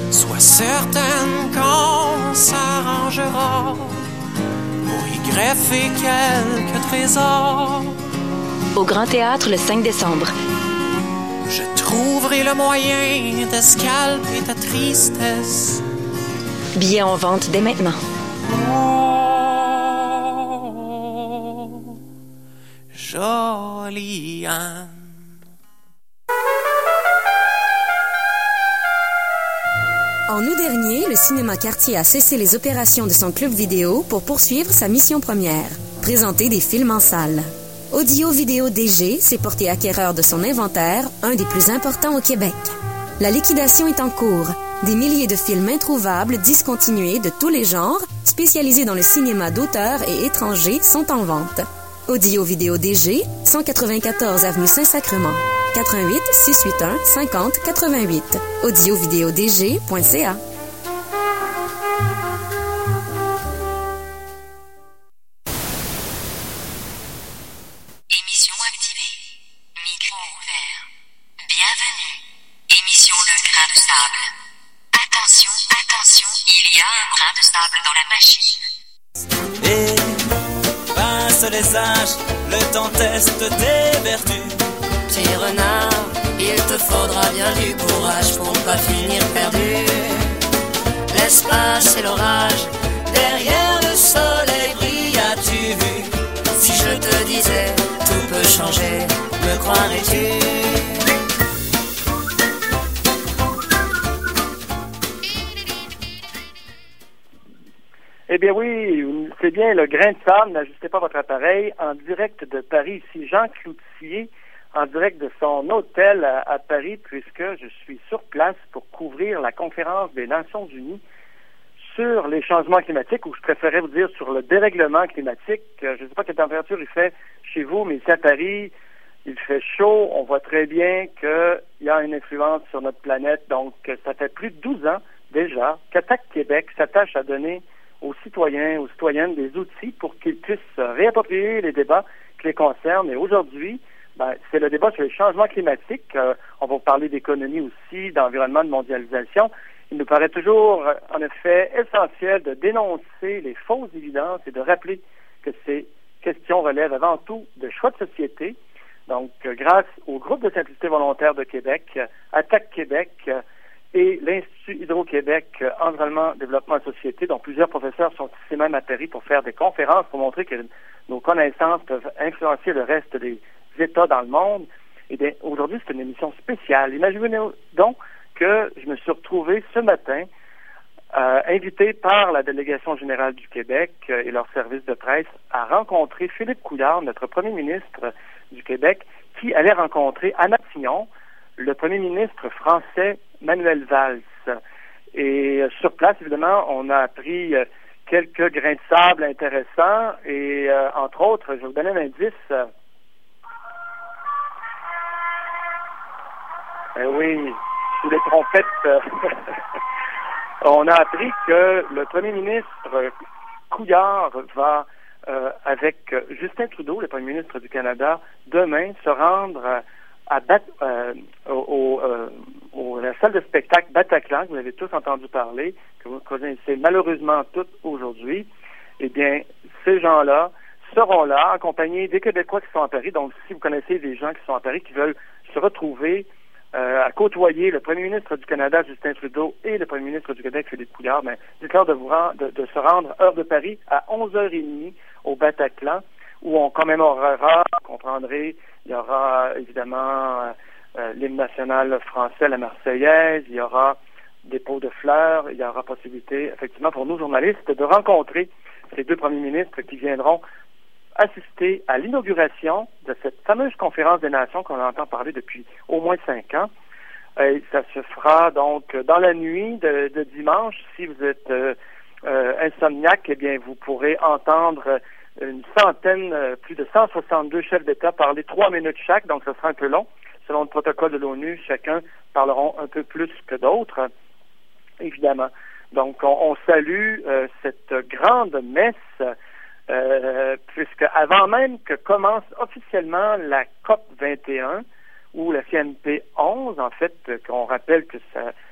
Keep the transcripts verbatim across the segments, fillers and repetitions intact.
Sois certaine qu'on s'arrangera pour y greffer quelques trésors. Au Grand Théâtre le cinq décembre. Je trouverai le moyen d'escalper ta tristesse. Billets en vente dès maintenant. Oh, jolie Anne. En août dernier, le cinéma Cartier a cessé les opérations de son club vidéo pour poursuivre sa mission première, présenter des films en salle. Audio Vidéo D G s'est porté acquéreur de son inventaire, un des plus importants au Québec. La liquidation est en cours. Des milliers de films introuvables, discontinués de tous les genres, spécialisés dans le cinéma d'auteur et étrangers, sont en vente. Audio Vidéo D G, cent quatre-vingt-quatorze avenue Saint-Sacrement. quatre un huit, six huit un, cinquante quatre-vingt-huit. audio vidéo d g point c a. Émission activée. Micro ouvert. Bienvenue. Émission Le Grain de Sable. Attention, attention, il y a un grain de sable dans la machine. Et pince les âges, le temps teste tes vertus. Petit renard, il te faudra bien du courage pour ne pas finir perdu. L'espace et l'orage, derrière le soleil brille, as-tu vu? Si je te disais, tout peut changer, me croirais-tu? Eh bien oui, c'est bien le grain de sable, n'ajustez pas votre appareil, en direct de Paris, ici Jean Cloutier, en direct de son hôtel à, à Paris, puisque je suis sur place pour couvrir la conférence des Nations Unies sur les changements climatiques, ou je préférais vous dire sur le dérèglement climatique. Je ne sais pas quelle température il fait chez vous, mais ici à Paris, il fait chaud, on voit très bien qu'il y a une influence sur notre planète, donc ça fait plus de douze ans déjà qu'Attaque Québec s'attache à donner aux citoyens, aux citoyennes des outils pour qu'ils puissent réapproprier les débats qui les concernent. Et aujourd'hui, ben, c'est le débat sur les changements climatiques. Euh, on va parler d'économie aussi, d'environnement, de mondialisation. Il nous paraît toujours, en effet, essentiel de dénoncer les fausses évidences et de rappeler que ces questions relèvent avant tout de choix de société. Donc, euh, grâce au groupe de simplicité volontaire de Québec, euh, Attaque Québec, euh, et l'Institut Hydro-Québec, euh, Environnement, Développement et Société, dont plusieurs professeurs sont ici même à Paris pour faire des conférences pour montrer que nos connaissances peuvent influencer le reste des États dans le monde. Et bien, aujourd'hui, c'est une émission spéciale. Imaginez donc que je me suis retrouvé ce matin euh, invité par la Délégation générale du Québec euh, et leur service de presse à rencontrer Philippe Couillard, notre premier ministre du Québec, qui allait rencontrer à Matignon le premier ministre français Manuel Valls. Et euh, sur place, évidemment, on a appris euh, quelques grains de sable intéressants et, euh, entre autres, je vais vous donner un indice. Euh, eh oui, sous les trompettes, euh, on a appris que le premier ministre euh, Couillard va, euh, avec euh, Justin Trudeau, le premier ministre du Canada, demain se rendre euh, à Bat, euh, au, euh, au, la salle de spectacle Bataclan, que vous avez tous entendu parler, que vous connaissez malheureusement toutes aujourd'hui. Eh bien, ces gens-là seront là, accompagnés des Québécois qui sont à Paris. Donc, si vous connaissez des gens qui sont à Paris, qui veulent se retrouver euh, à côtoyer le premier ministre du Canada, Justin Trudeau, et le premier ministre du Québec, Philippe Couillard, ben, dites-leur de, vous rendre, de, de se rendre heure de Paris à onze heures trente au Bataclan, où on commémorera, vous comprendrez, il y aura évidemment euh, euh, l'hymne national français, la Marseillaise, il y aura des pots de fleurs, il y aura possibilité, effectivement, pour nous journalistes, de rencontrer ces deux premiers ministres qui viendront assister à l'inauguration de cette fameuse conférence des nations qu'on entend parler depuis au moins cinq ans. Et ça se fera donc dans la nuit de, de dimanche. Si vous êtes euh, euh, insomniaque, eh bien, vous pourrez entendre une centaine, euh, plus de cent soixante-deux chefs d'État parler trois minutes chaque, donc ce sera un peu long. Selon le protocole de l'ONU, chacun parleront un peu plus que d'autres, évidemment. Donc, on, on salue euh, cette grande messe, euh, puisque avant même que commence officiellement la COP vingt et un, ou la C N P onze, en fait, qu'on rappelle que ça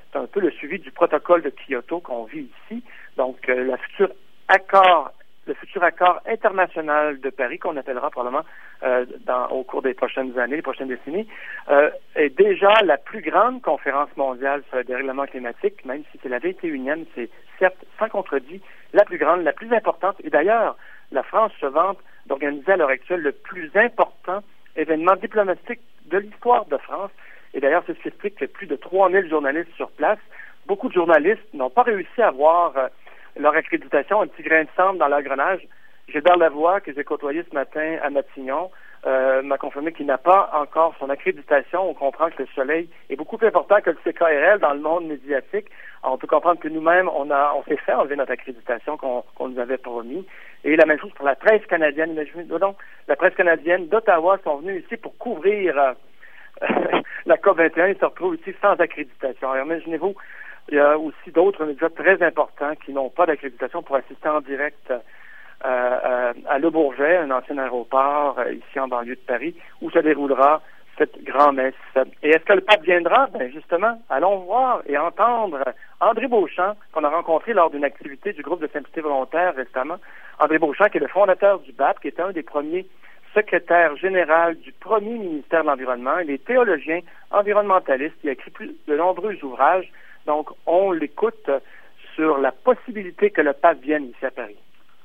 c'est un peu le suivi du protocole de Kyoto qu'on vit ici. Donc, euh, le futur accord, le futur accord international de Paris, qu'on appellera probablement euh, dans, au cours des prochaines années, les prochaines décennies, euh, est déjà la plus grande conférence mondiale sur le dérèglement climatique, même si c'est la vingt et unième, c'est certes sans contredit la plus grande, la plus importante. Et d'ailleurs, la France se vante d'organiser à l'heure actuelle le plus important événement diplomatique de l'histoire de France. Et d'ailleurs, c'est ce qui explique que plus de trois mille journalistes sur place. Beaucoup de journalistes n'ont pas réussi à avoir euh, leur accréditation, un petit grain de sable dans l'engrenage. Gilbert Lavoie, que j'ai côtoyé ce matin à Matignon, euh, m'a confirmé qu'il n'a pas encore son accréditation. On comprend que le soleil est beaucoup plus important que le C K R L dans le monde médiatique. Alors, on peut comprendre que nous-mêmes, on a, on s'est fait enlever notre accréditation qu'on, qu'on nous avait promis. Et la même chose pour la presse canadienne. Imaginez donc, la presse canadienne d'Ottawa sont venus ici pour couvrir euh, la COP vingt et un. Ils se retrouvent ici sans accréditation. Alors, imaginez-vous, il y a aussi d'autres médias très importants qui n'ont pas d'accréditation pour assister en direct euh, euh, à Le Bourget, un ancien aéroport euh, ici en banlieue de Paris, où se déroulera cette grand-messe. Et est-ce que le pape viendra? Ben justement, allons voir et entendre André Beauchamp, qu'on a rencontré lors d'une activité du groupe de simplicité volontaire récemment. André Beauchamp, qui est le fondateur du B A P, qui est un des premiers secrétaires général du premier ministère de l'Environnement. Il est théologien, environnementaliste, il a écrit plus de nombreux ouvrages. Donc, on l'écoute sur la possibilité que le pape vienne ici à Paris.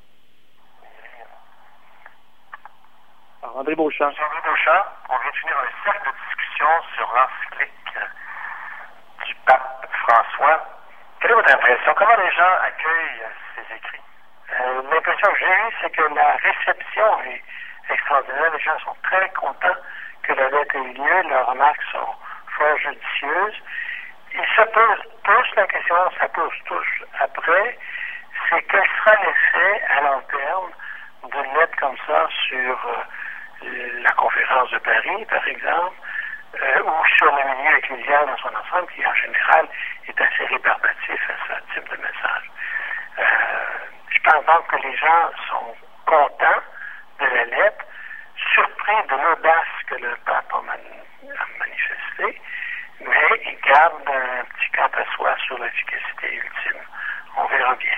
Alors, André Beauchamp. Monsieur André Beauchamp, on vient de finir un cercle de discussion sur l'encyclique du pape François. Quelle est votre impression? Comment les gens accueillent ces écrits? Euh, l'impression que j'ai eue, c'est que la réception est extraordinaire. Les gens sont très contents que la lettre ait eu lieu. Leurs remarques sont fort judicieuses. Ils se posent tous la question, ça pose tous après, c'est quel sera l'effet à long terme d'une lettre comme ça sur euh, la conférence de Paris, par exemple, euh, ou sur le milieu ecclésial dans son ensemble, qui en général est assez rébarbatif à ce type de message. Euh, je pense donc que les gens sont contents de la lettre, surpris de l'audace que le pape a, man- a manifestée, mais ils gardent un petit quant à soi sur l'efficacité ultime. On verra bien.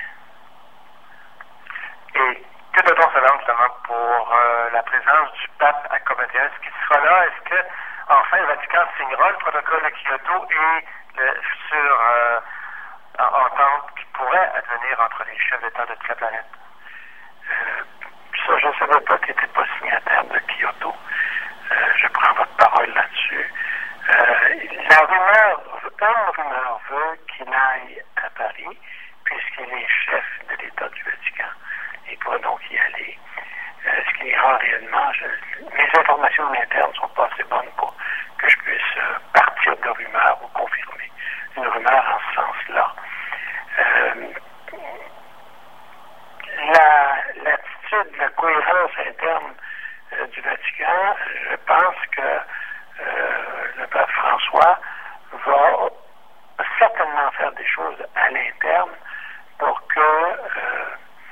Et que peut-on savoir justement pour euh, la présence du pape à COP vingt et un? Est-ce qu'il sera là? Est-ce que enfin le Vatican signera le protocole de Kyoto et le futur euh, entente qui pourrait advenir entre les chefs d'État de toute la planète? Euh, ça, je ne savais pas qu'il n'était pas signataire de Kyoto. Euh, je prends votre parole là-dessus. Euh, la rumeur, une rumeur veut qu'il aille à Paris, puisqu'il est chef de l'État du Vatican. Il pourrait donc y aller. Euh, ce qu'il ira réellement, je, mes informations internes ne sont pas assez bonnes pour que je puisse euh, partir de rumeurs ou confirmer une rumeur en ce sens-là. Euh, la, l'attitude, la cohérence interne euh, du Vatican, je pense que Euh, le pape François va certainement faire des choses à l'interne pour que euh,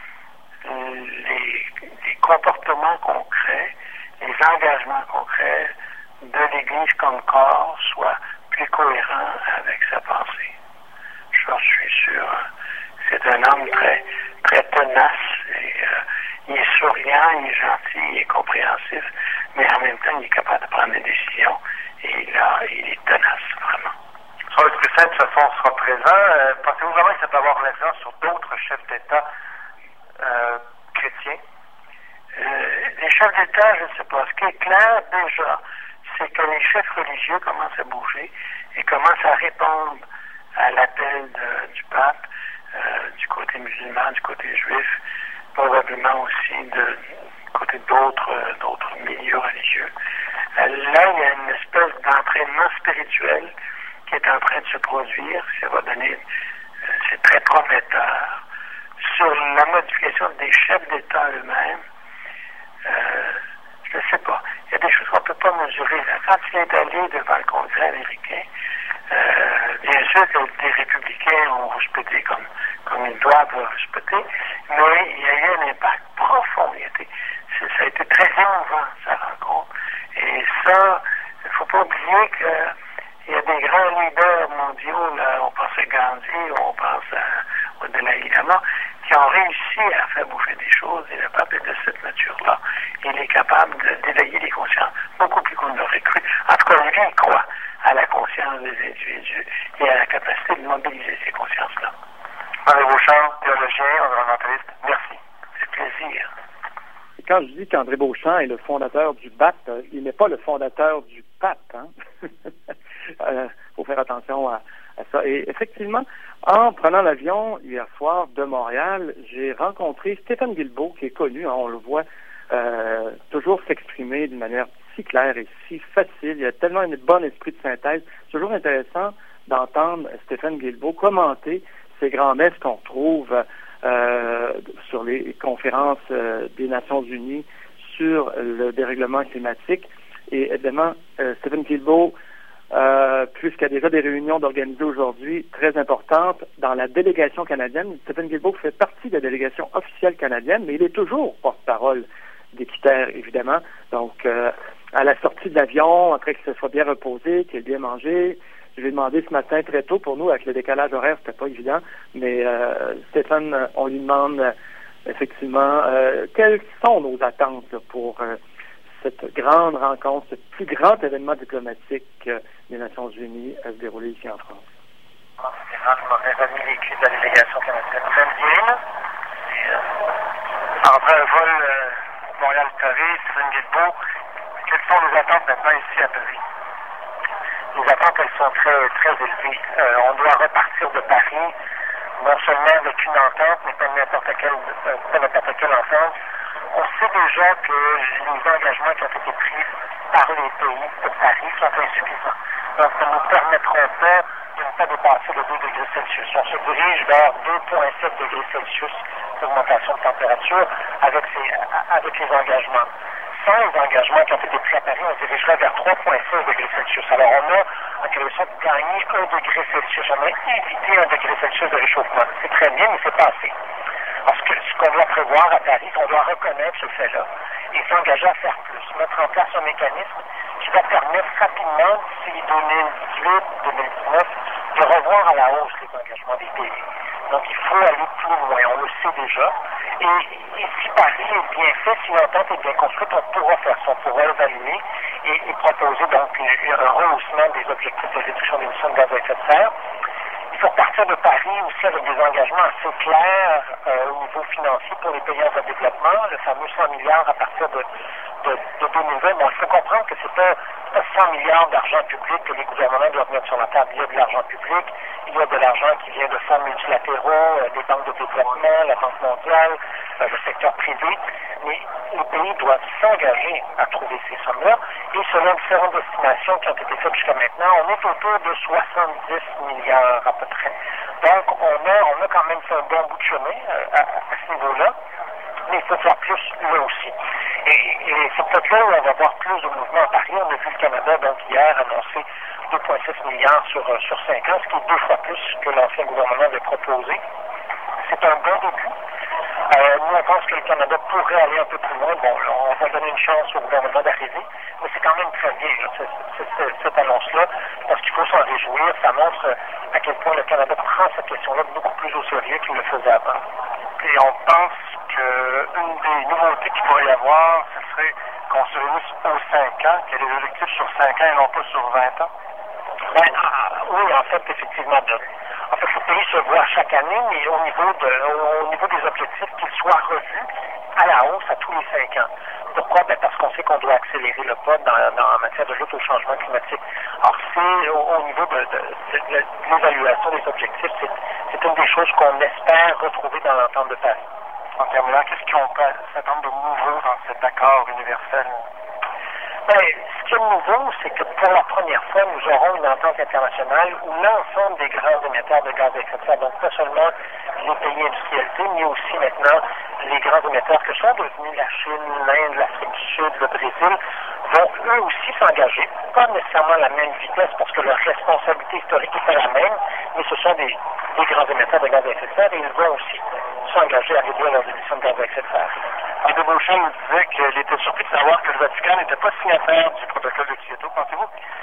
les, les comportements concrets, les engagements concrets de l'Église comme corps soient plus cohérents avec sa pensée. Je suis sûr. C'est un homme très, très tenace. Et, euh, il est souriant, il est gentil, il est compréhensif, mais en même temps, il est capable de prendre des décisions. Et là, il est tenace, vraiment. Son Esprit Saint, de toute façon, sera présent. Euh, pensez-vous vraiment que ça peut avoir une influence sur d'autres chefs d'État euh, chrétiens? Euh, les chefs d'État, je ne sais pas. Ce qui est clair, déjà, c'est que les chefs religieux commencent à bouger et commencent à répondre à l'appel de, du pape, euh, du côté musulman, du côté juif, probablement aussi de, du côté d'autres, d'autres milieux religieux. Euh, là, il y a une espèce d'entraînement spirituel qui est en train de se produire. Ça va donner, euh, c'est très prometteur. Sur la modification des chefs d'État eux-mêmes, euh, je ne sais pas. Il y a des choses qu'on ne peut pas mesurer. Là. Quand il est allé devant le Congrès américain, euh, bien sûr que les républicains ont respecté comme, comme ils doivent respecter, mais il y a eu un impact profond. Il a été, ça a été très émouvant, sa rencontre. Et ça, il ne faut pas oublier qu'il Il y a des grands leaders mondiaux, là, on pense à Gandhi, on pense à, au Dalai Lama, qui ont réussi à faire bouger des choses, et le pape est de cette nature-là. Il est capable d'éveiller les consciences, beaucoup plus qu'on ne l'aurait cru. En tout cas, lui, il croit à la conscience des individus et à la capacité de mobiliser ces consciences-là. André Beauchamp, théologien, environnementaliste, merci. C'est plaisir. Quand je dis qu'André Beauchamp est le fondateur du B A P, il n'est pas le fondateur du pape. Hein? euh, faut faire attention à, à ça. Et effectivement, en prenant l'avion hier soir de Montréal, j'ai rencontré Stéphane Guilbeault, qui est connu, hein, on le voit euh, toujours s'exprimer d'une manière si claire et si facile. Il a tellement un bon esprit de synthèse. C'est toujours intéressant d'entendre Stéphane Guilbeault commenter ces grands-messes qu'on trouve euh, sur les conférences euh, des Nations Unies sur le dérèglement climatique. Et évidemment, euh, Stéphane Guilbeault, euh, puisqu'il y a déjà des réunions d'organiser aujourd'hui très importantes dans la délégation canadienne. Stéphane Guilbeault fait partie de la délégation officielle canadienne, mais il est toujours porte-parole d'Équiterre, évidemment. Donc, euh, à la sortie de l'avion, après qu'il se soit bien reposé, qu'il ait bien mangé, je lui ai demandé ce matin très tôt, pour nous, avec le décalage horaire, c'était pas évident, mais euh, Stéphane, on lui demande euh, effectivement euh, quelles sont nos attentes là, pour euh, cette grande rencontre, ce plus grand événement diplomatique euh, des Nations Unies à se dérouler ici en France. Vous m'avez remis les clés de la délégation canadienne. Vous allez bien, là? Et, euh, après un vol euh, Montréal-Paris, Stéphane Guilbeault, quelles sont les attentes maintenant ici à Paris? Les attentes, elles sont très, très élevées. Euh, on doit repartir de Paris, non seulement avec une entente, mais pas n'importe quelle, euh, pas n'importe quelle entente. On sait déjà que les engagements qui ont été pris par les pays de Paris sont insuffisants. Donc, ne nous permettront pas de ne pas dépasser les deux degrés Celsius. On se dirige vers deux virgule sept degrés Celsius d'augmentation de température avec, ces, avec les engagements. Sans les engagements qui ont été pris à Paris, on se dirigerait vers trois virgule six degrés Celsius. Alors, on a, en quelque sorte, gagné un degré Celsius. On a évité un degré Celsius de réchauffement. C'est très bien, mais c'est pas assez. Alors, ce, que, ce qu'on doit prévoir à Paris, on doit reconnaître ce fait-là et s'engager à faire plus, mettre en place un mécanisme qui va permettre rapidement, d'ici deux mille dix-huit deux mille dix-neuf, de revoir à la hausse les engagements des pays. Donc, il faut aller plus loin, on le sait déjà. Et, et si Paris est bien fait, si l'entente est bien construite, on pourra faire ça, on pourra évaluer et, et proposer donc une, un rehaussement des objectifs de réduction d'émissions de gaz à effet de serre. Il faut partir de Paris aussi avec des engagements assez clairs euh, au niveau financier pour les pays en développement, le fameux cent milliards à partir de, de, de deux mille vingt. Bon, il faut comprendre que c'est pas, pas cent milliards d'argent public que les gouvernements doivent mettre sur la table. Il y a de l'argent public, il y a de l'argent qui vient de fonds multilatéraux, euh, des banques de développement, la Banque mondiale, euh, le secteur privé, mais les pays doivent s'engager à trouver ces sommes-là, et selon différentes estimations qui ont été faites jusqu'à maintenant, on est autour de soixante-dix milliards à peu près. Donc, on a, on a quand même fait un bon bout de chemin euh, à, à ce niveau-là, mais il faut faire plus là aussi. Et, et c'est peut-être là où on va voir plus de mouvements à Paris. On a vu le Canada, donc hier, annoncer deux virgule six milliards sur, euh, sur cinq ans, ce qui est deux fois plus que l'ancien gouvernement avait proposé. C'est un bon début. Euh, nous, on pense que le Canada pourrait aller un peu plus loin. Bon, là, on va donner une chance au gouvernement d'arriver, mais c'est quand même très bien, là, c'est, c'est, c'est, cette annonce-là, parce qu'il faut s'en réjouir. Ça montre à quel point le Canada prend cette question-là beaucoup plus au sérieux qu'il le faisait avant. Et on pense qu'une des nouveautés qu'il pourrait y avoir, ce serait qu'on se réunisse aux cinq ans, qu'il y ait des objectifs sur cinq ans et non pas sur vingt ans. Ben, ah, oui, en fait, effectivement, de, en fait, le pays se voit chaque année, mais au niveau, de, au, au niveau des objectifs, qu'ils soient revus à la hausse à tous les cinq ans. Pourquoi? Ben, parce qu'on sait qu'on doit accélérer le pas dans, dans, en matière de lutte au changement climatique. Alors, c'est au, au niveau de, de, de, de l'évaluation des objectifs, c'est, c'est une des choses qu'on espère retrouver dans l'entente de Paris. En terminant, qu'est-ce qu'on peut s'attendre de nouveau dans cet accord universel? Ben, ce qui est nouveau, c'est que pour la première fois, nous aurons une entente internationale où l'ensemble des grands émetteurs de gaz à effet de serre, donc pas seulement les pays industrialisés, mais aussi maintenant les grands émetteurs que sont devenus la Chine, l'Inde, l'Afrique du Sud, le Brésil, vont eux aussi s'engager, pas nécessairement à la même vitesse parce que leur responsabilité historique n'est pas la même, mais ce sont des, des grands émetteurs de gaz à effet de serre et ils vont aussi s'engager à réduire leurs émissions de gaz à effet de serre. André Beauchamp nous disait qu'il était surpris de savoir que le Vatican n'était pas signataire du protocole de Kyoto. Pensez-vous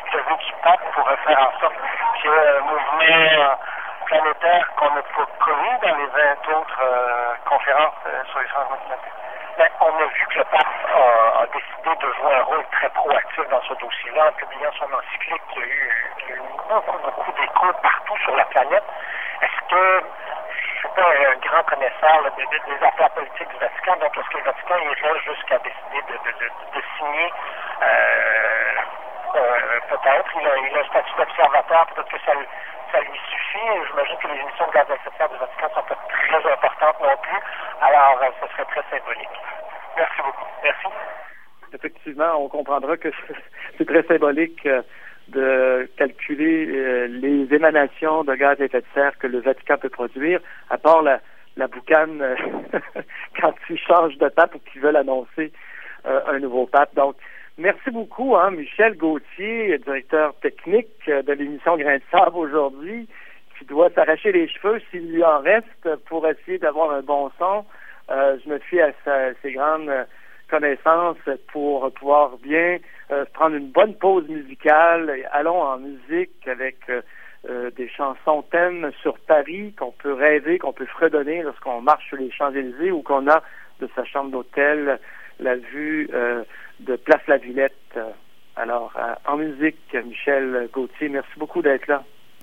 celui du pape pourrait faire en sorte qu'il y ait un mouvement planétaire qu'on n'a pas connu dans les vingt autres euh, conférences euh, sur les changements climatiques. Mais on a vu que le pape a, a décidé de jouer un rôle très proactif dans ce dossier-là en publiant son encyclique qui a eu, qui a eu beaucoup, beaucoup d'écho partout sur la planète. Est-ce que c'était un grand connaisseur là, des, des affaires politiques du Vatican, donc est-ce que le Vatican irait jusqu'à décider de, de, de, de signer euh, euh, peut-être, il a, il a un statut d'observateur, peut-être que ça, ça lui suffit. J'imagine que les émissions de gaz à effet de serre du Vatican sont pas très importantes non plus, alors euh, ce serait très symbolique. Merci beaucoup. Merci. Effectivement, on comprendra que c'est très symbolique de calculer euh, les émanations de gaz à effet de serre que le Vatican peut produire, à part la, la boucane euh, quand ils changent de pape ou qu'ils veulent annoncer euh, un nouveau pape. Donc, merci beaucoup, hein, Michel Gauthier, directeur technique de l'émission Grain de Sable aujourd'hui, qui doit s'arracher les cheveux s'il lui en reste pour essayer d'avoir un bon son. Euh, je me fie à sa, ses grandes connaissances pour pouvoir bien euh, prendre une bonne pause musicale. Allons en musique avec euh, euh, des chansons thèmes sur Paris qu'on peut rêver, qu'on peut fredonner lorsqu'on marche sur les Champs-Élysées ou qu'on a de sa chambre d'hôtel la vue euh, de Place La Villette. Alors, euh, en musique, Michel Gauthier, merci beaucoup d'être là.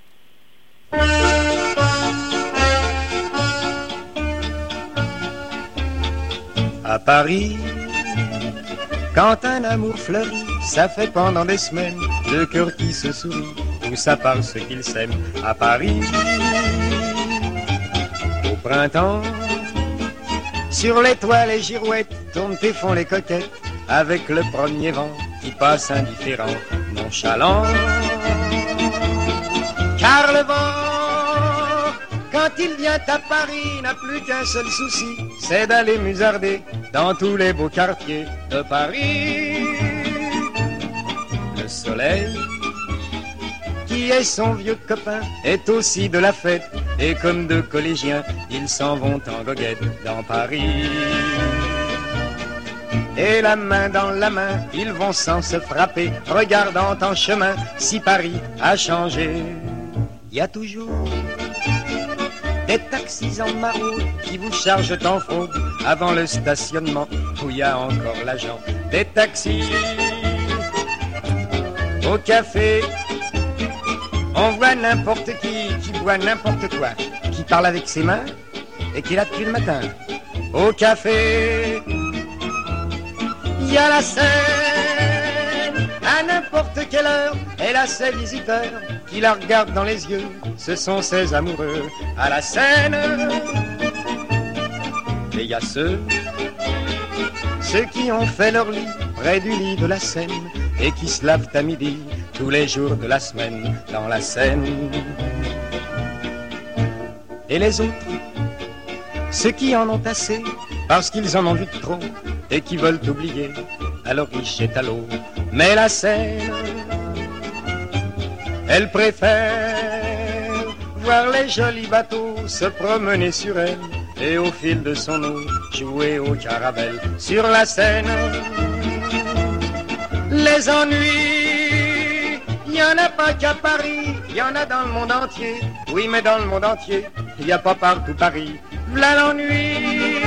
À Paris, quand un amour fleurit, ça fait pendant des semaines deux cœurs qui se sourient, où ça parle ce qu'ils s'aiment. À Paris, au printemps, sur les toits les girouettes tournent et font les coquettes, avec le premier vent qui passe indifférent, nonchalant. Car le vent, quand il vient à Paris, n'a plus qu'un seul souci, c'est d'aller musarder dans tous les beaux quartiers de Paris. Le soleil, qui est son vieux copain, est aussi de la fête, et comme deux collégiens, ils s'en vont en goguette dans Paris. Et la main dans la main, ils vont sans se frapper, regardant en chemin si Paris a changé. Il y a toujours des taxis en maraude qui vous chargent en faux avant le stationnement où il y a encore l'agent. Des taxis au café, on voit n'importe qui qui boit n'importe quoi, qui parle avec ses mains et qui est là depuis le matin. Au café, il y a la scène, à n'importe quelle heure, elle a ses visiteurs qui la regardent dans les yeux, ce sont ses amoureux à la scène. Et il y a ceux, ceux qui ont fait leur lit près du lit de la Seine et qui se lavent à midi tous les jours de la semaine dans la Seine. Et les autres, ceux qui en ont assez parce qu'ils en ont vu trop et qui veulent oublier, alors ils jettent à l'eau. Mais la Seine, elle préfère voir les jolis bateaux se promener sur elle et au fil de son eau jouer au caravelle. Sur la Seine, les ennuis, il n'y en a pas qu'à Paris, il y en a dans le monde entier. Oui, mais dans le monde entier, il n'y a pas partout Paris. V'là l'ennui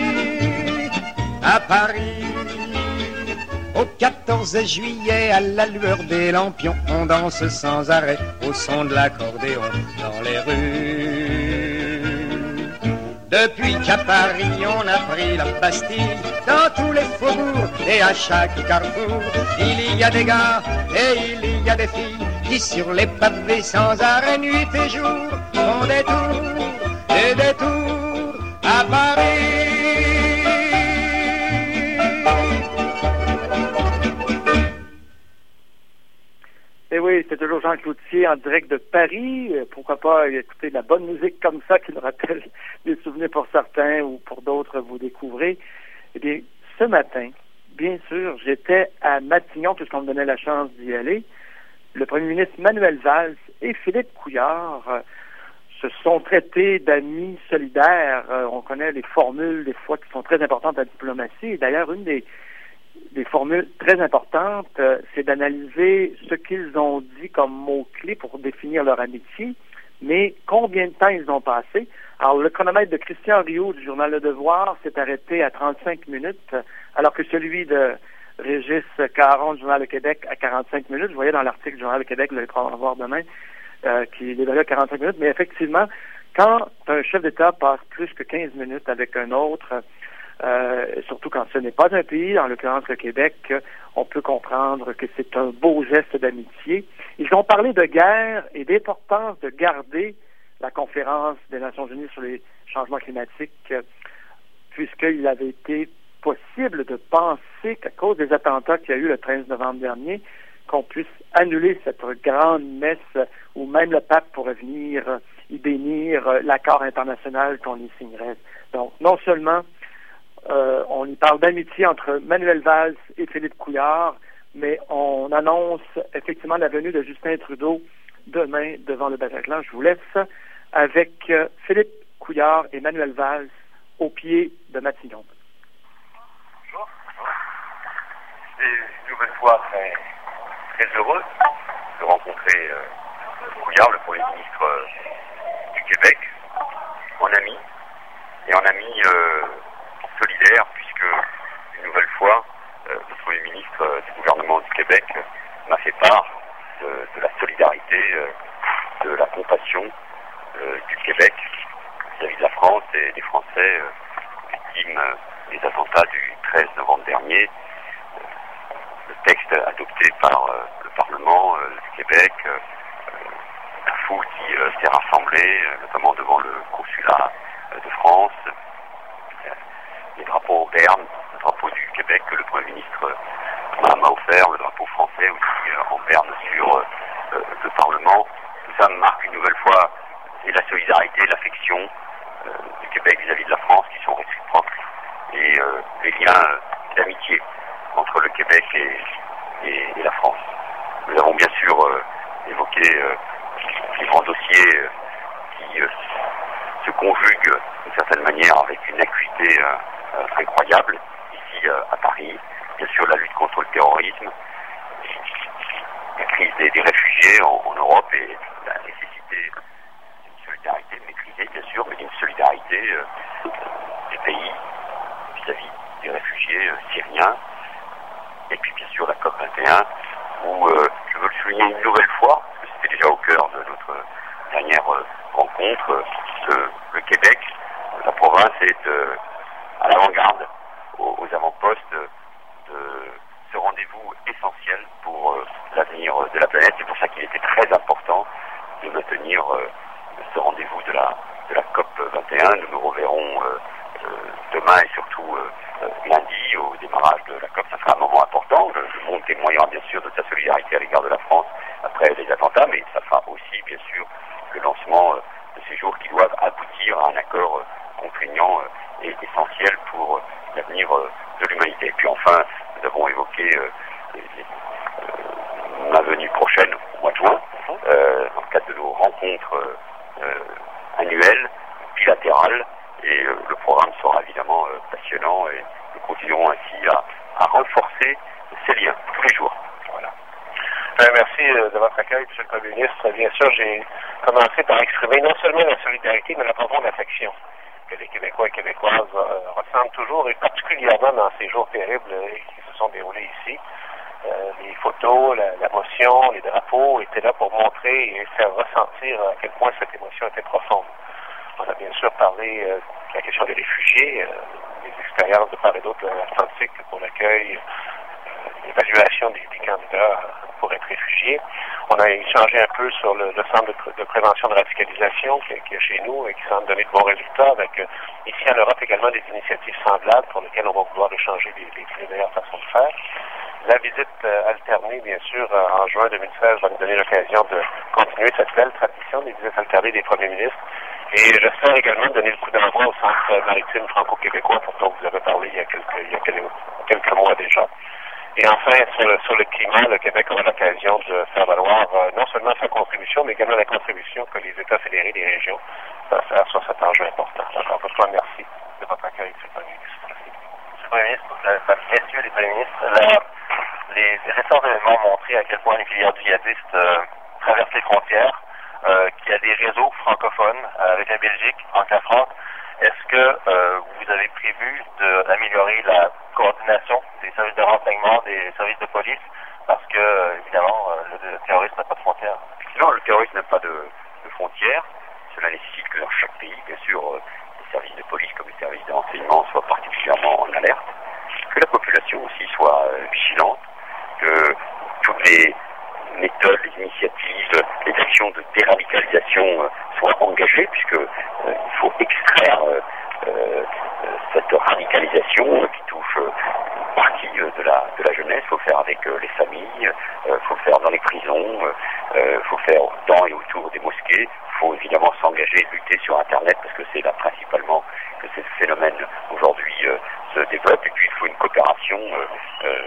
à Paris. Au quatorze juillet, à la lueur des lampions, on danse sans arrêt au son de l'accordéon dans les rues. Depuis qu'à Paris on a pris la Bastille, dans tous les faubourgs et à chaque carrefour, il y a des gars et il y a des filles qui sur les pavés sans arrêt nuit et jour font des tours et des tours à Paris. Et oui, c'est toujours Jean Cloutier en direct de Paris. Pourquoi pas écouter de la bonne musique comme ça qui nous rappelle des souvenirs pour certains ou pour d'autres vous découvrez. Eh bien, ce matin, bien sûr, j'étais à Matignon puisqu'on me donnait la chance d'y aller. Le premier ministre Manuel Valls et Philippe Couillard euh, se sont traités d'amis solidaires. Euh, on connaît les formules des fois qui sont très importantes à la diplomatie. Et d'ailleurs, une des des formules très importantes, euh, c'est d'analyser ce qu'ils ont dit comme mots-clés pour définir leur amitié, mais combien de temps ils ont passé. Alors, le chronomètre de Christian Rioux du journal Le Devoir s'est arrêté à trente-cinq minutes, alors que celui de Régis Caron du Journal Le Québec à quarante-cinq minutes. Je voyais dans l'article du Journal Le Québec, vous allez pouvoir voir demain, euh, qui l'évalue à quarante-cinq minutes. Mais effectivement, quand un chef d'État passe plus que quinze minutes avec un autre, euh, surtout quand ce n'est pas un pays, en l'occurrence le Québec, on peut comprendre que c'est un beau geste d'amitié. Ils ont parlé de guerre et d'importance de garder la conférence des Nations Unies sur les changements climatiques, puisqu'il avait été possible de penser qu'à cause des attentats qu'il y a eu le treize novembre dernier, qu'on puisse annuler cette grande messe où même le pape pourrait venir y bénir l'accord international qu'on y signerait. Donc, non seulement euh, on y parle d'amitié entre Manuel Valls et Philippe Couillard, mais on annonce effectivement la venue de Justin Trudeau demain devant le Bataclan. Je vous laisse avec euh, Philippe Couillard et Manuel Valls au pied de Matignon. Bonjour. C'est une nouvelle fois très, très heureux de rencontrer euh, Couillard, le Premier ministre euh, du Québec, en ami, et en ami euh, solidaire, puisque une nouvelle fois, euh, le Premier ministre euh, du gouvernement du Québec euh, m'a fait part de, de la solidarité, euh, de la compassion euh, du Québec vis-à-vis de la France et des Français euh, victimes euh, des attentats du treize novembre dernier. Euh, le texte adopté par euh, le Parlement euh, du Québec, euh, la foule qui euh, s'est rassemblée, euh, notamment devant le consulat euh, de France, euh, les drapeaux au Berne, le drapeau du Québec que le Premier ministre euh, m'a offert, le drapeau français aussi euh, en Berne sur euh, le Parlement. Tout ça marque une nouvelle fois et la solidarité, l'affection euh, du Québec vis-à-vis de la France qui sont réciproques et euh, les liens euh, d'amitié entre le Québec et, et, et la France. Nous avons bien sûr euh, évoqué euh, les grands dossiers euh, qui euh, se conjuguent d'une certaine manière avec une acuité euh, euh, incroyable ici euh, à Paris. Bien sûr la lutte contre le terrorisme, la crise des, des réfugiés en, en Europe et la nécessité d'une solidarité maîtrisée bien sûr, mais d'une solidarité euh, des pays vis-à-vis des réfugiés euh, syriens. Et puis bien sûr la COP vingt et un, où euh, je veux le souligner une nouvelle fois, parce que c'était déjà au cœur de notre dernière euh, rencontre, euh, que le Québec, la province est euh, à l'avant-garde, aux, aux avant-postes euh, de ce rendez-vous essentiel pour euh, l'avenir de la planète. C'est pour ça qu'il était très important de maintenir euh, ce rendez-vous de la, de la COP vingt et un. Nous nous reverrons euh, euh, demain et surtout euh, euh, lundi au démarrage de la COP. Ça sera un moment important. Le, le monde témoignera bien sûr de sa solidarité à l'égard de la France après les attentats, mais ça sera aussi bien sûr le lancement euh, de ces jours qui doivent aboutir à un accord euh, contraignant euh, et essentiel pour euh, l'avenir euh, de l'humanité. Et puis enfin, nous avons évoqué euh, les, les, euh, ma venue prochaine au mois de juin, euh, dans le cadre de nos rencontres euh, annuelles, bilatérales, et euh, le programme sera évidemment euh, passionnant et nous continuerons ainsi à, à renforcer ces liens tous les jours. Voilà. Euh, merci euh, de votre accueil, M. le Premier ministre. Bien sûr, j'ai commencé par exprimer non seulement la solidarité, mais la profonde affection que les Québécois et Québécoises euh, ressentent toujours, et particulièrement dans ces jours terribles euh, qui se sont déroulés ici. Euh, les photos, la, la motion, les drapeaux étaient là pour montrer et faire ressentir à quel point cette émotion était profonde. On a bien sûr parlé euh, de la question des réfugiés, euh, des expériences de part et d'autre de l'Atlantique pour l'accueil, euh, l'évaluation des, des candidats pour être réfugiés. On a échangé un peu sur le, le centre de, de prévention de radicalisation qui, qui est chez nous et qui semble donner de bons résultats, avec euh, ici en Europe également des initiatives semblables pour lesquelles on va vouloir échanger les, les, les meilleures façons de faire. La visite euh, alternée, bien sûr, euh, en juin deux mille seize va nous donner l'occasion de continuer cette belle tradition des visites alternées des premiers ministres. Et j'espère également donner le coup d'envoi au Centre maritime franco-québécois dont vous avez parlé il y a quelques, il y a quelques, quelques mois déjà. Et enfin, sur le, sur le climat, le Québec aura l'occasion de faire valoir euh, non seulement sa contribution, mais également la contribution que les États fédérés des régions peuvent faire sur cet enjeu important. Encore une fois, merci de votre accueil, M. le Premier ministre. M. le Premier ministre, euh, messieurs les premiers ministres, la, les, les récents événements ont montré à quel point les filières djihadistes euh, traversent les frontières, euh, qu'il y a des réseaux francophones euh, avec la Belgique, entre la France. Est-ce que euh, vous avez prévu d'améliorer la coordination des services de renseignement, des services de police, parce que, euh, évidemment, euh, le, le terrorisme n'a pas de frontières? Non, le terrorisme n'a pas de, de frontières. Cela nécessite que dans chaque pays, bien sûr, euh, les services de police comme les services de renseignement soient particulièrement en alerte, que la population aussi soit euh, vigilante, que toutes les méthodes, les initiatives, les actions de déradicalisation euh, soient engagées, puisque euh, il faut extraire euh, euh, cette radicalisation euh, qui touche euh, une partie euh, de, la, de la jeunesse. Il faut le faire avec euh, les familles, il euh, faut le faire dans les prisons, il euh, faut le faire dans et autour des mosquées. Il faut évidemment s'engager et lutter sur Internet, parce que c'est là principalement que ces phénomènes aujourd'hui euh, se développent. Et puis il faut une coopération euh, euh,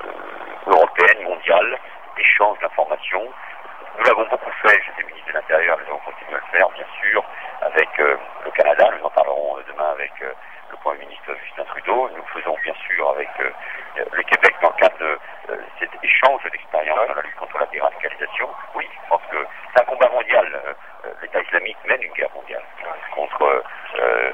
euh, européenne, mondiale, d'échange d'informations. Nous l'avons beaucoup fait, j'étais ministre de l'Intérieur, nous allons continuer à le faire, bien sûr, avec euh, le Canada. Nous en parlerons euh, demain avec euh, le Premier ministre Justin Trudeau. Nous le faisons, bien sûr, avec euh, le Québec dans le cadre de euh, cet échange d'expérience dans la lutte contre la déradicalisation. Oui, je pense que c'est un combat mondial. Euh, L'État islamique mène une guerre mondiale contre euh, euh,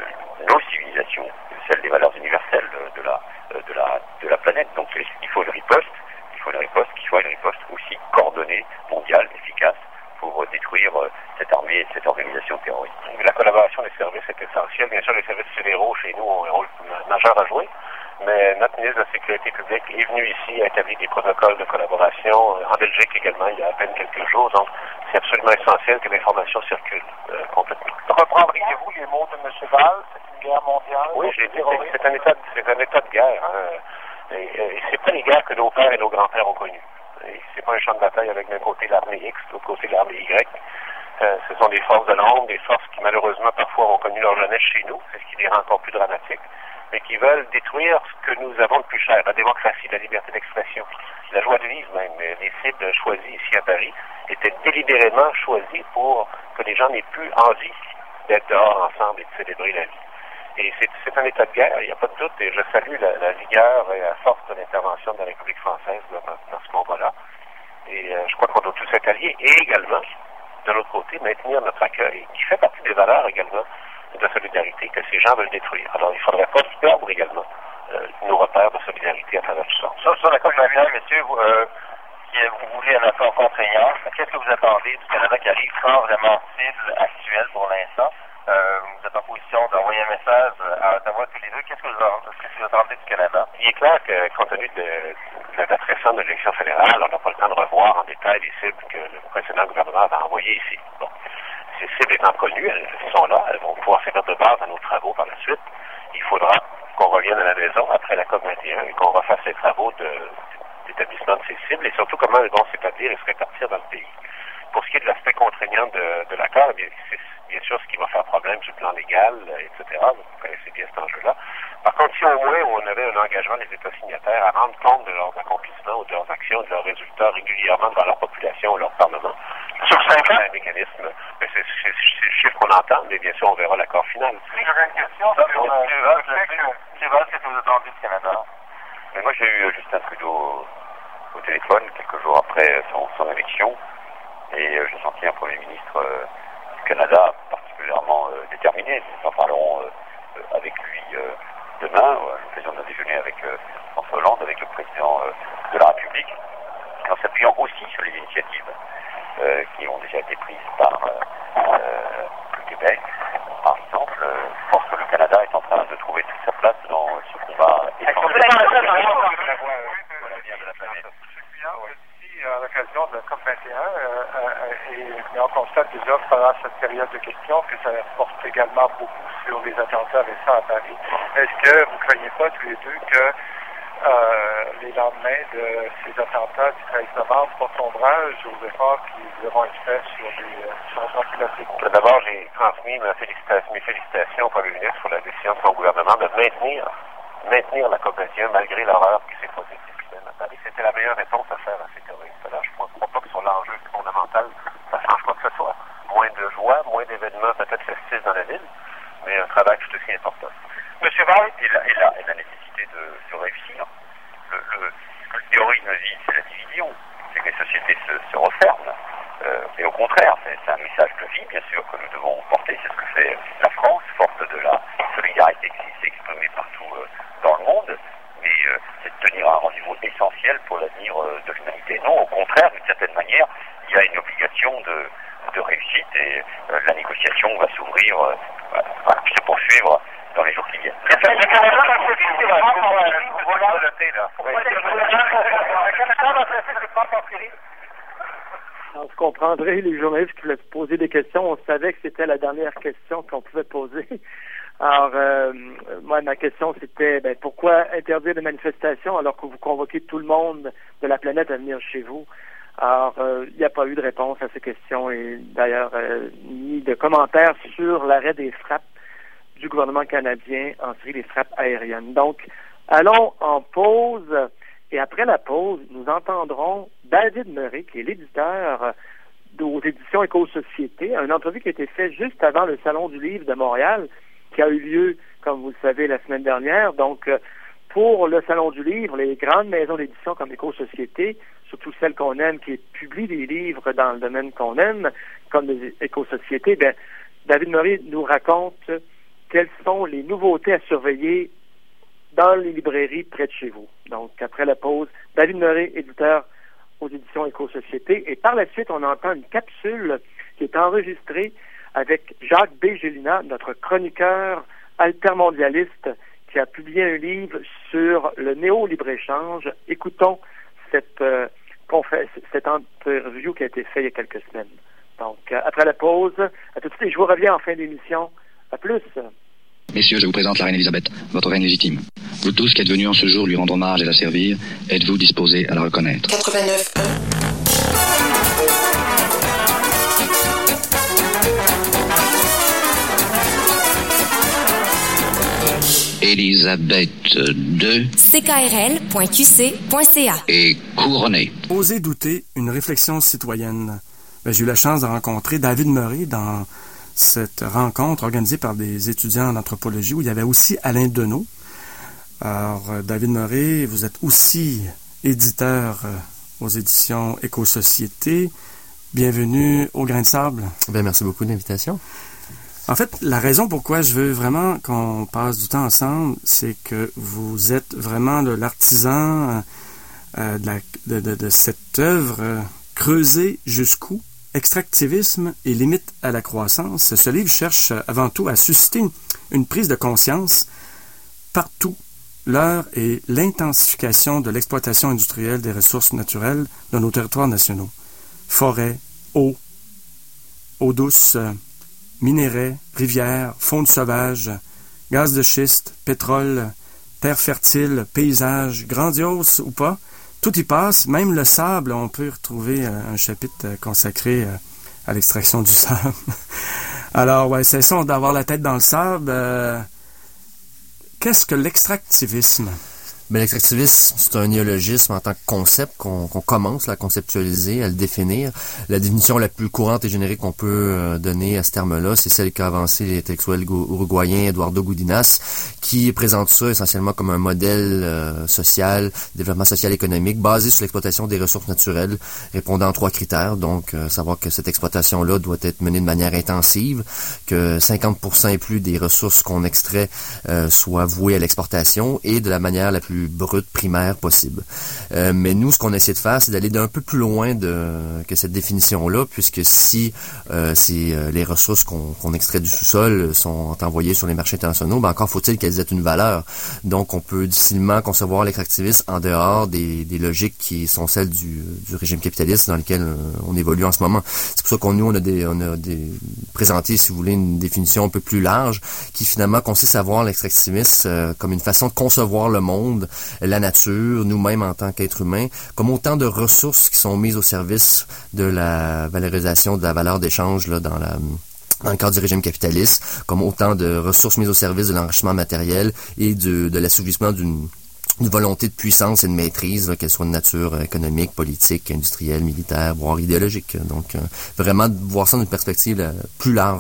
nos civilisations, celles des valeurs universelles de la, de la, de la planète. Donc il faut une riposte. Il faut une riposte qui soit une riposte aussi coordonnée, mondiale, efficace, pour détruire euh, cette armée et cette organisation terroriste. La collaboration des services est essentielle. Bien sûr, les services fédéraux, chez nous, ont un rôle majeur à jouer, mais notre ministre de la Sécurité publique est venu ici établir des protocoles de collaboration. En Belgique également, il y a à peine quelques jours. Donc, c'est absolument essentiel que l'information circule euh, complètement. Reprendriez-vous les mots de M. Val? C'est une guerre mondiale? Oui, j'ai dit, c'est un état, c'est un état de guerre. Hein. Et, et c'est pas les guerres que nos pères et nos grands-pères ont connues. Et c'est pas un champ de bataille avec d'un côté l'armée X, de l'autre côté l'armée Y. Euh, ce sont des forces de l'ombre, des forces qui malheureusement parfois ont connu leur jeunesse chez nous, c'est ce qui les rend encore plus dramatiques, mais qui veulent détruire ce que nous avons de plus cher, la démocratie, la liberté d'expression, la joie de vivre même. Les cibles choisies ici à Paris étaient délibérément choisies pour que les gens n'aient plus envie d'être dehors ensemble et de célébrer la vie. Et c'est un état de guerre, il n'y a pas de doute, et je salue la, la vigueur et la force de l'intervention de la République française dans, dans ce combat-là. Et euh, je crois qu'on doit tous être alliés, et également, de l'autre côté, maintenir notre accueil, qui fait partie des valeurs également de solidarité que ces gens veulent détruire. Alors, il ne faudrait pas perdre également euh, nos repères de solidarité à travers tout ça. Sur, sur la COP messieurs, vous, euh, qui, vous voulez un accord contraignant, qu'est-ce que vous attendez du Canada qui arrive sans vraiment cible actuelle pour l'instant? Euh, vous êtes en position d'envoyer un message à Ottawa tous les deux. Qu'est-ce que vous, qu'est-ce que vous attendez du Canada? Il est clair que, compte tenu de, de la date récente de l'élection fédérale, on n'a pas le temps de revoir en détail les cibles que le précédent gouvernement a envoyées ici. Bon. Ces cibles étant connues, elles sont là, elles vont pouvoir servir de base à nos travaux par la suite. Il faudra qu'on revienne à la maison après la COP vingt et un et qu'on refasse les travaux d'établissement de, de ces cibles et surtout comment elles vont s'établir et se répartir dans le pays. Pour ce qui est de l'aspect contraignant de, de l'accord, c'est bien sûr ce qui va faire problème sur le plan légal, et cetera. Vous connaissez bien cet enjeu-là. Par contre, si au moins on avait un engagement des États signataires à rendre compte de leurs accomplissements ou de leurs actions, de leurs résultats régulièrement devant leur population ou leur Parlement, sur cinq ans, un mécanisme, c'est le chiffre qu'on entend, mais bien sûr, on verra l'accord final. J'aurais une question sur le fait que... Qu'est-ce que vous attendez du Canada? Mais moi, j'ai eu Justin Trudeau au téléphone quelques jours après son, son élection. Et euh, j'ai senti un Premier ministre euh, du Canada particulièrement euh, déterminé. Nous en parlerons euh, avec lui euh, demain, à l'occasion d'un déjeuner avec euh, François Hollande, avec le président euh, de la République, en s'appuyant aussi sur les initiatives euh, qui ont déjà été prises par euh, euh, le Québec. Par exemple, euh, je pense que le Canada est en train de trouver toute sa place dans ce combat essentiel. À l'occasion de la COP vingt et un, euh, euh, et, et on constate déjà pendant cette période de questions que ça porte également beaucoup sur les attentats récents à Paris. Est-ce que vous ne croyez pas tous les deux que euh, les lendemains de ces attentats du treize novembre portent ombrage aux efforts qui devront être faits sur les changements climatiques? D'abord, j'ai transmis mes félicitations, mes félicitations au Premier ministre pour la décision de son gouvernement de maintenir, maintenir la COP vingt et un malgré l'horreur qui s'est posée. C'était la meilleure réponse à faire à ces terroristes-là. Je ne crois pas que sur l'enjeu fondamental, ça ne change pas que ce soit. Moins de joie, moins d'événements peut-être festifs dans la ville, mais un travail tout aussi important. Monsieur Val, et la, et la, et la nécessité possibilité de, de réussir. Le, le, ce que le terrorisme vise, c'est la division, c'est que les sociétés se, se referment. Euh, et au contraire, c'est, c'est un message de vie, bien sûr, que nous devons porter. C'est ce que fait la France, forte de la solidarité qui s'est exprimée partout euh, dans le monde. Mais euh, c'est de tenir un rendez-vous essentiel pour l'avenir euh, de l'humanité. Non, au contraire, d'une certaine manière, il y a une obligation de, de réussite et euh, la négociation va s'ouvrir, euh, va se poursuivre dans les jours qui viennent. Alors, vous comprendrez, les journalistes qui voulaient poser des questions, on savait que c'était la dernière question qu'on pouvait poser. Alors, euh, moi, ma question, c'était, ben, pourquoi interdire les manifestations alors que vous convoquez tout le monde de la planète à venir chez vous? Alors, euh, il n'y a pas eu de réponse à ces questions et d'ailleurs, euh, ni de commentaires sur l'arrêt des frappes du gouvernement canadien en Syrie, les frappes aériennes. Donc, allons en pause et après la pause, nous entendrons David Murray, qui est l'éditeur aux éditions Éco-Société, une entrevue qui a été faite juste avant le Salon du Livre de Montréal, qui a eu lieu, comme vous le savez, la semaine dernière. Donc, pour le Salon du Livre, les grandes maisons d'édition comme Éco-Société, surtout celles qu'on aime, qui publient des livres dans le domaine qu'on aime, comme les Éco-Sociétés, bien, David Murray nous raconte quelles sont les nouveautés à surveiller dans les librairies près de chez vous. Donc, après la pause, David Murray, éditeur aux éditions Éco-Société. Et par la suite, on entend une capsule qui est enregistrée avec Jacques B. Gélina, notre chroniqueur altermondialiste, qui a publié un livre sur le néo-libre-échange. Écoutons cette, euh, confé- cette interview qui a été faite il y a quelques semaines. Donc, euh, après la pause, à tout de suite, et je vous reviens en fin d'émission. À plus. Messieurs, je vous présente la reine Elisabeth, votre reine légitime. Vous tous qui êtes venus en ce jour lui rendre hommage et la servir, êtes-vous disposés à la reconnaître? quatre-vingt-neuf Elisabeth deux. C K R L point Q C point C A. Et couronnée. Oser douter, une réflexion citoyenne. Ben, j'ai eu la chance de rencontrer David Murray dans cette rencontre organisée par des étudiants en anthropologie où il y avait aussi Alain Deneau. Alors, David Murray, vous êtes aussi éditeur aux éditions Éco-Société. Bienvenue au Grain de Sable. Bien, merci beaucoup de l'invitation. En fait, la raison pourquoi je veux vraiment qu'on passe du temps ensemble, c'est que vous êtes vraiment de l'artisan euh, de, la, de, de, de cette œuvre euh, creusée jusqu'où extractivisme et limite à la croissance. Ce livre cherche avant tout à susciter une, une prise de conscience partout. L'heure est l'intensification de l'exploitation industrielle des ressources naturelles de nos territoires nationaux. Forêts, eau, eau douce, minéraux, rivières, faune sauvage, gaz de schiste, pétrole, terre fertile, paysages, grandioses ou pas, tout y passe, même le sable, on peut retrouver un chapitre consacré à l'extraction du sable. Alors, ouais, c'est ça, d'avoir la tête dans le sable. Euh, qu'est-ce que l'extractivisme? Ben, l'extractivisme, c'est un néologisme en tant que concept qu'on, qu'on commence là, à conceptualiser, à le définir. La définition la plus courante et générique qu'on peut euh, donner à ce terme-là, c'est celle qu'a avancé l'intellectuel uruguayen Eduardo Gudinas, qui présente ça essentiellement comme un modèle euh, social, développement social économique, basé sur l'exploitation des ressources naturelles, répondant à trois critères. Donc, euh, savoir que cette exploitation-là doit être menée de manière intensive, que cinquante pour cent et plus des ressources qu'on extrait euh, soient vouées à l'exportation et de la manière la plus brute, primaire possible. Euh, mais nous, ce qu'on essaie de faire, c'est d'aller d'un peu plus loin de, que cette définition-là, puisque si euh, c'est, euh, les ressources qu'on, qu'on extrait du sous-sol sont envoyées sur les marchés internationaux, ben encore faut-il qu'elles aient une valeur. Donc, on peut difficilement concevoir l'extractivisme en dehors des, des logiques qui sont celles du, du régime capitaliste dans lequel euh, on évolue en ce moment. C'est pour ça qu'on nous, on a, des, on a des, présenté, si vous voulez, une définition un peu plus large qui finalement consiste à voir l'extractivisme euh, comme une façon de concevoir le monde, la nature, nous-mêmes en tant qu'êtres humains, comme autant de ressources qui sont mises au service de la valorisation de la valeur d'échange là, dans la dans le cadre du régime capitaliste, comme autant de ressources mises au service de l'enrichissement matériel et de, de l'assouplissement d'une une volonté de puissance et de maîtrise, là, qu'elle soit de nature économique, politique, industrielle, militaire, voire idéologique. Donc, euh, vraiment, voir ça d'une perspective là, plus large. Là.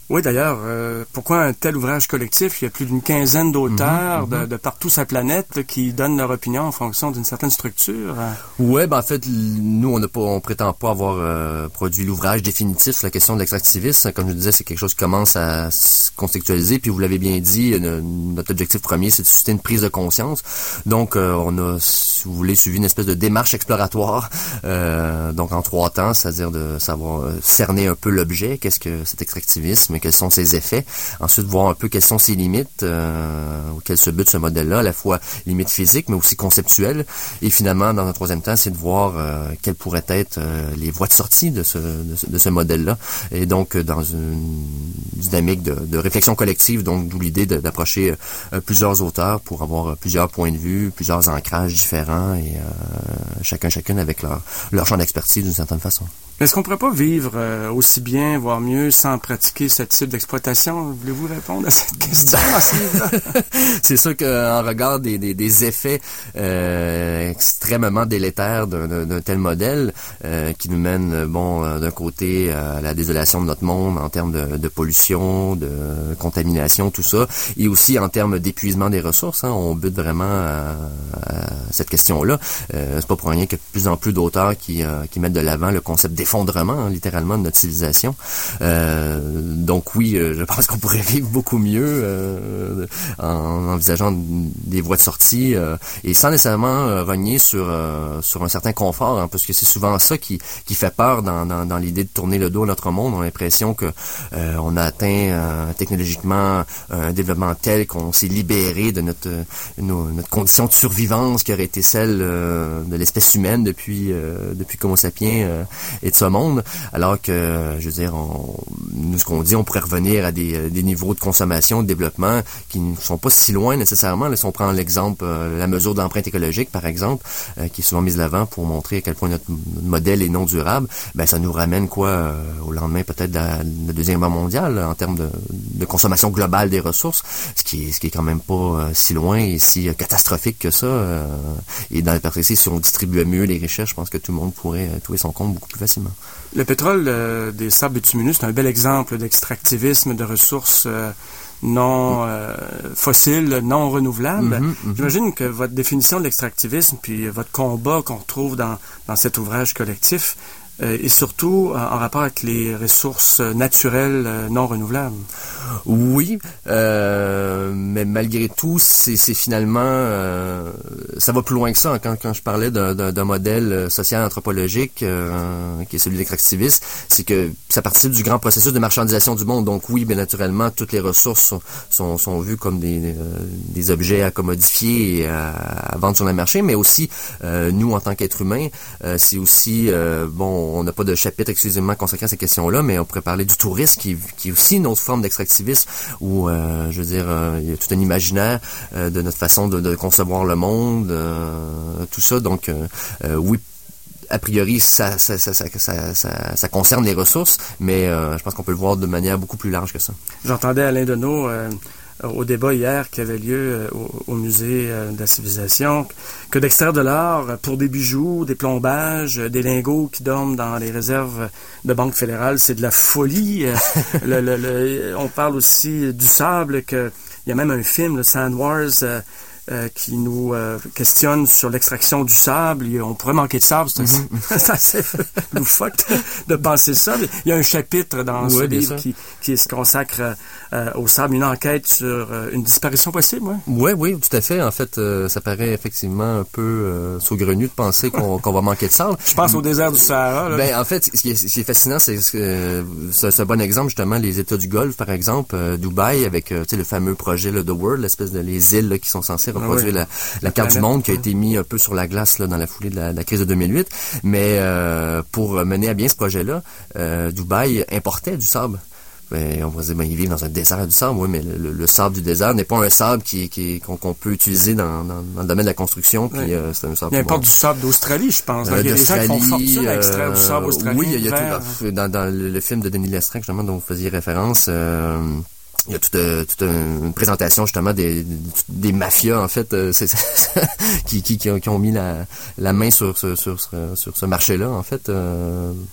Oui, d'ailleurs, euh, pourquoi un tel ouvrage collectif? Il y a plus d'une quinzaine d'auteurs mm-hmm. de, de partout sa planète là, qui donnent leur opinion en fonction d'une certaine structure. Ouais, ben en fait, nous, on n'a pas, on prétend pas avoir euh, produit l'ouvrage définitif sur la question de l'extractivisme. Comme je disais, c'est quelque chose qui commence à se conceptualiser. Puis vous l'avez bien dit, euh, notre objectif premier, c'est de susciter une prise de conscience. Donc, euh, on a, si vous voulez, suivi une espèce de démarche exploratoire. Euh, donc, en trois temps, c'est-à-dire de savoir euh, cerner un peu l'objet, qu'est-ce que cet extractivisme, quels sont ses effets. Ensuite, voir un peu quelles sont ses limites, euh, auxquelles se bute ce modèle-là, à la fois limites physiques, mais aussi conceptuelles. Et finalement, dans un troisième temps, c'est de voir euh, quelles pourraient être euh, les voies de sortie de ce, de ce, de ce modèle-là. Et donc, dans une dynamique de, de réflexion collective, donc d'où l'idée de, d'approcher euh, plusieurs auteurs pour avoir euh, plusieurs points de vue, plusieurs ancrages différents, et euh, chacun, chacune avec leur, leur champ d'expertise d'une certaine façon. Est-ce qu'on ne pourrait pas vivre euh, aussi bien, voire mieux, sans pratiquer ce type d'exploitation? Voulez-vous répondre à cette question dans ce livre-là? C'est sûr qu'en regard des, des, des effets euh, extrêmement délétères d'un, d'un, d'un tel modèle, euh, qui nous mène, bon, euh, d'un côté à la désolation de notre monde en termes de, de pollution, de contamination, tout ça, et aussi en termes d'épuisement des ressources, hein, on bute vraiment à, à cette question-là. Euh, c'est pas pour rien qu'il y a de plus en plus d'auteurs qui, euh, qui mettent de l'avant le concept d'effondrement, hein, littéralement, de notre civilisation. Euh, donc oui, euh, je pense qu'on pourrait vivre beaucoup mieux euh, en envisageant des voies de sortie euh, et sans nécessairement euh, rogner sur euh, sur un certain confort, hein, parce que c'est souvent ça qui qui fait peur dans dans, dans l'idée de tourner le dos à notre monde. On a l'impression que euh, on a atteint euh, technologiquement un développement tel qu'on s'est libéré de notre nos, notre condition de survivance qui aurait été celle euh, de l'espèce humaine depuis euh, depuis qu'Homo sapiens euh, et de ce monde, alors que, je veux dire, on, nous, ce qu'on dit, on pourrait revenir à des, des niveaux de consommation, de développement qui ne sont pas si loin nécessairement. Là, si on prend l'exemple, euh, la mesure d'empreinte écologique, par exemple, euh, qui est souvent mise de l'avant pour montrer à quel point notre, notre modèle est non durable, ben ça nous ramène quoi euh, au lendemain peut-être de la, de la Deuxième Guerre mondiale en termes de, de consommation globale des ressources, ce qui est, ce qui est quand même pas euh, si loin et si euh, catastrophique que ça. Euh, et dans le perspective, si on distribuait mieux les richesses, je pense que tout le monde pourrait euh, trouver son compte beaucoup plus facilement. Le pétrole euh, des sables bitumineux, c'est un bel exemple d'extractivisme de ressources euh, non euh, fossiles, non renouvelables. Mm-hmm, mm-hmm. J'imagine que votre définition de l'extractivisme, puis votre combat qu'on retrouve dans, dans cet ouvrage collectif, euh, est surtout euh, en rapport avec les ressources naturelles euh, non renouvelables. Oui, euh, mais malgré tout, c'est, c'est finalement, euh, ça va plus loin que ça. Hein. Quand, quand je parlais d'un, d'un, d'un modèle social anthropologique, euh, qui est celui de l'extractivisme, c'est que ça participe du grand processus de marchandisation du monde. Donc oui, bien naturellement, toutes les ressources sont, sont, sont vues comme des, des, des objets à commodifier et à, à vendre sur le marché, mais aussi, euh, nous, en tant qu'êtres humains, euh, c'est aussi, euh, bon, on n'a pas de chapitre exclusivement consacré à ces questions-là, mais on pourrait parler du tourisme, qui, qui est aussi une autre forme d'extractivisme, où, euh, je veux dire, euh, il y a tout un imaginaire euh, de notre façon de, de concevoir le monde, euh, tout ça. Donc, euh, euh, oui, a priori, ça, ça, ça, ça, ça, ça, ça concerne les ressources, mais euh, je pense qu'on peut le voir de manière beaucoup plus large que ça. J'entendais Alain Deneau euh, au débat hier qui avait lieu euh, au, au musée euh, de la civilisation, que d'extraire de l'or pour des bijoux, des plombages, des lingots qui dorment dans les réserves de Banque fédérale, c'est de la folie. le, le, le, on parle aussi du sable, que il y a même un film, le Sand Wars, euh, Euh, qui nous euh, questionne sur l'extraction du sable. Il, on pourrait manquer de sable, c'est assez, mm-hmm. c'est assez loufoque de penser ça. Mais il y a un chapitre dans oui, ce livre qui, qui se consacre euh, au sable, une enquête sur euh, une disparition possible. Ouais. Oui, oui, tout à fait. En fait, euh, ça paraît effectivement un peu euh, saugrenu de penser qu'on, qu'on va manquer de sable. Je pense au désert du Sahara. Là. Ben, en fait, ce qui est, ce qui est fascinant, c'est que euh, c'est, c'est un bon exemple, justement, les États du Golfe, par exemple, euh, Dubaï, avec euh, le fameux projet là, The World, l'espèce de les îles là, qui sont censées reproduire ah oui. la, la carte du monde qui a été mise un peu sur la glace là, dans la foulée de la, de la crise de deux mille huit. Mais euh, pour mener à bien ce projet-là, euh, Dubaï importait du sable. Ben, on va dire, ben, ils vivent dans un désert du sable, oui, mais le, le sable du désert n'est pas un sable qui, qui, qu'on, qu'on peut utiliser dans, dans, dans le domaine de la construction. Puis, oui. euh, c'est un sable il importe bon. du sable d'Australie, je pense. Euh, il y a des gens qui font fortune à extraire du sable australien. Oui, il y a, il y a tout. Dans, dans le, le film de Denis Lestrade, justement, dont vous faisiez référence, euh, il y a toute, euh, toute une présentation justement des, des mafias en fait euh, c'est, c'est, qui, qui, qui, ont, qui ont mis la, la main sur, sur, sur, sur ce marché-là en fait. Euh,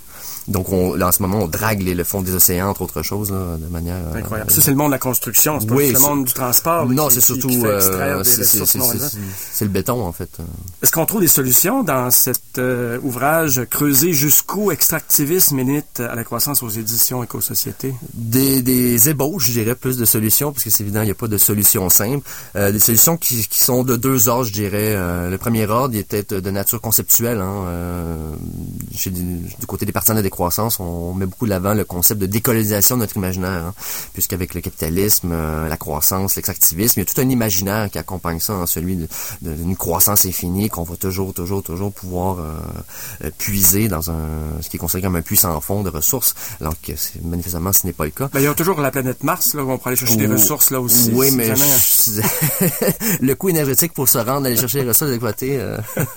Donc, on, là, en ce moment, on drague les, le fond des océans, entre autres choses, là, de manière... Incroyable. Euh, ça, c'est le monde de la construction, c'est pas oui, juste le monde du transport. Non, qui, c'est qui, surtout... Qui fait euh, des c'est, c'est, c'est, c'est, c'est le béton, en fait. Est-ce qu'on trouve des solutions dans cet euh, ouvrage « Creuser jusqu'où extractivisme et limite à la croissance aux éditions Éco-Société » ? Des, des ébauches, je dirais, plus de solutions, parce que c'est évident, il n'y a pas de solution simple. Euh, des solutions qui, qui sont de deux ordres, je dirais. Euh, le premier ordre, il était de nature conceptuelle. Hein, euh, chez, du côté des partisans de la décroissance, on met beaucoup de l'avant le concept de décolonisation de notre imaginaire, hein, puisqu'avec le capitalisme, euh, la croissance, l'extractivisme, il y a tout un imaginaire qui accompagne ça, hein, celui de, de, d'une croissance infinie qu'on va toujours, toujours, toujours pouvoir euh, puiser dans un ce qui est considéré comme un puits sans fond de ressources, alors que c'est, manifestement ce n'est pas le cas. Ben, il y a toujours la planète Mars, là, où on pourrait aller chercher des ressources là aussi. Oui, si mais jamais... je... le coût énergétique pour se rendre, aller chercher les ressources adéquatées, euh...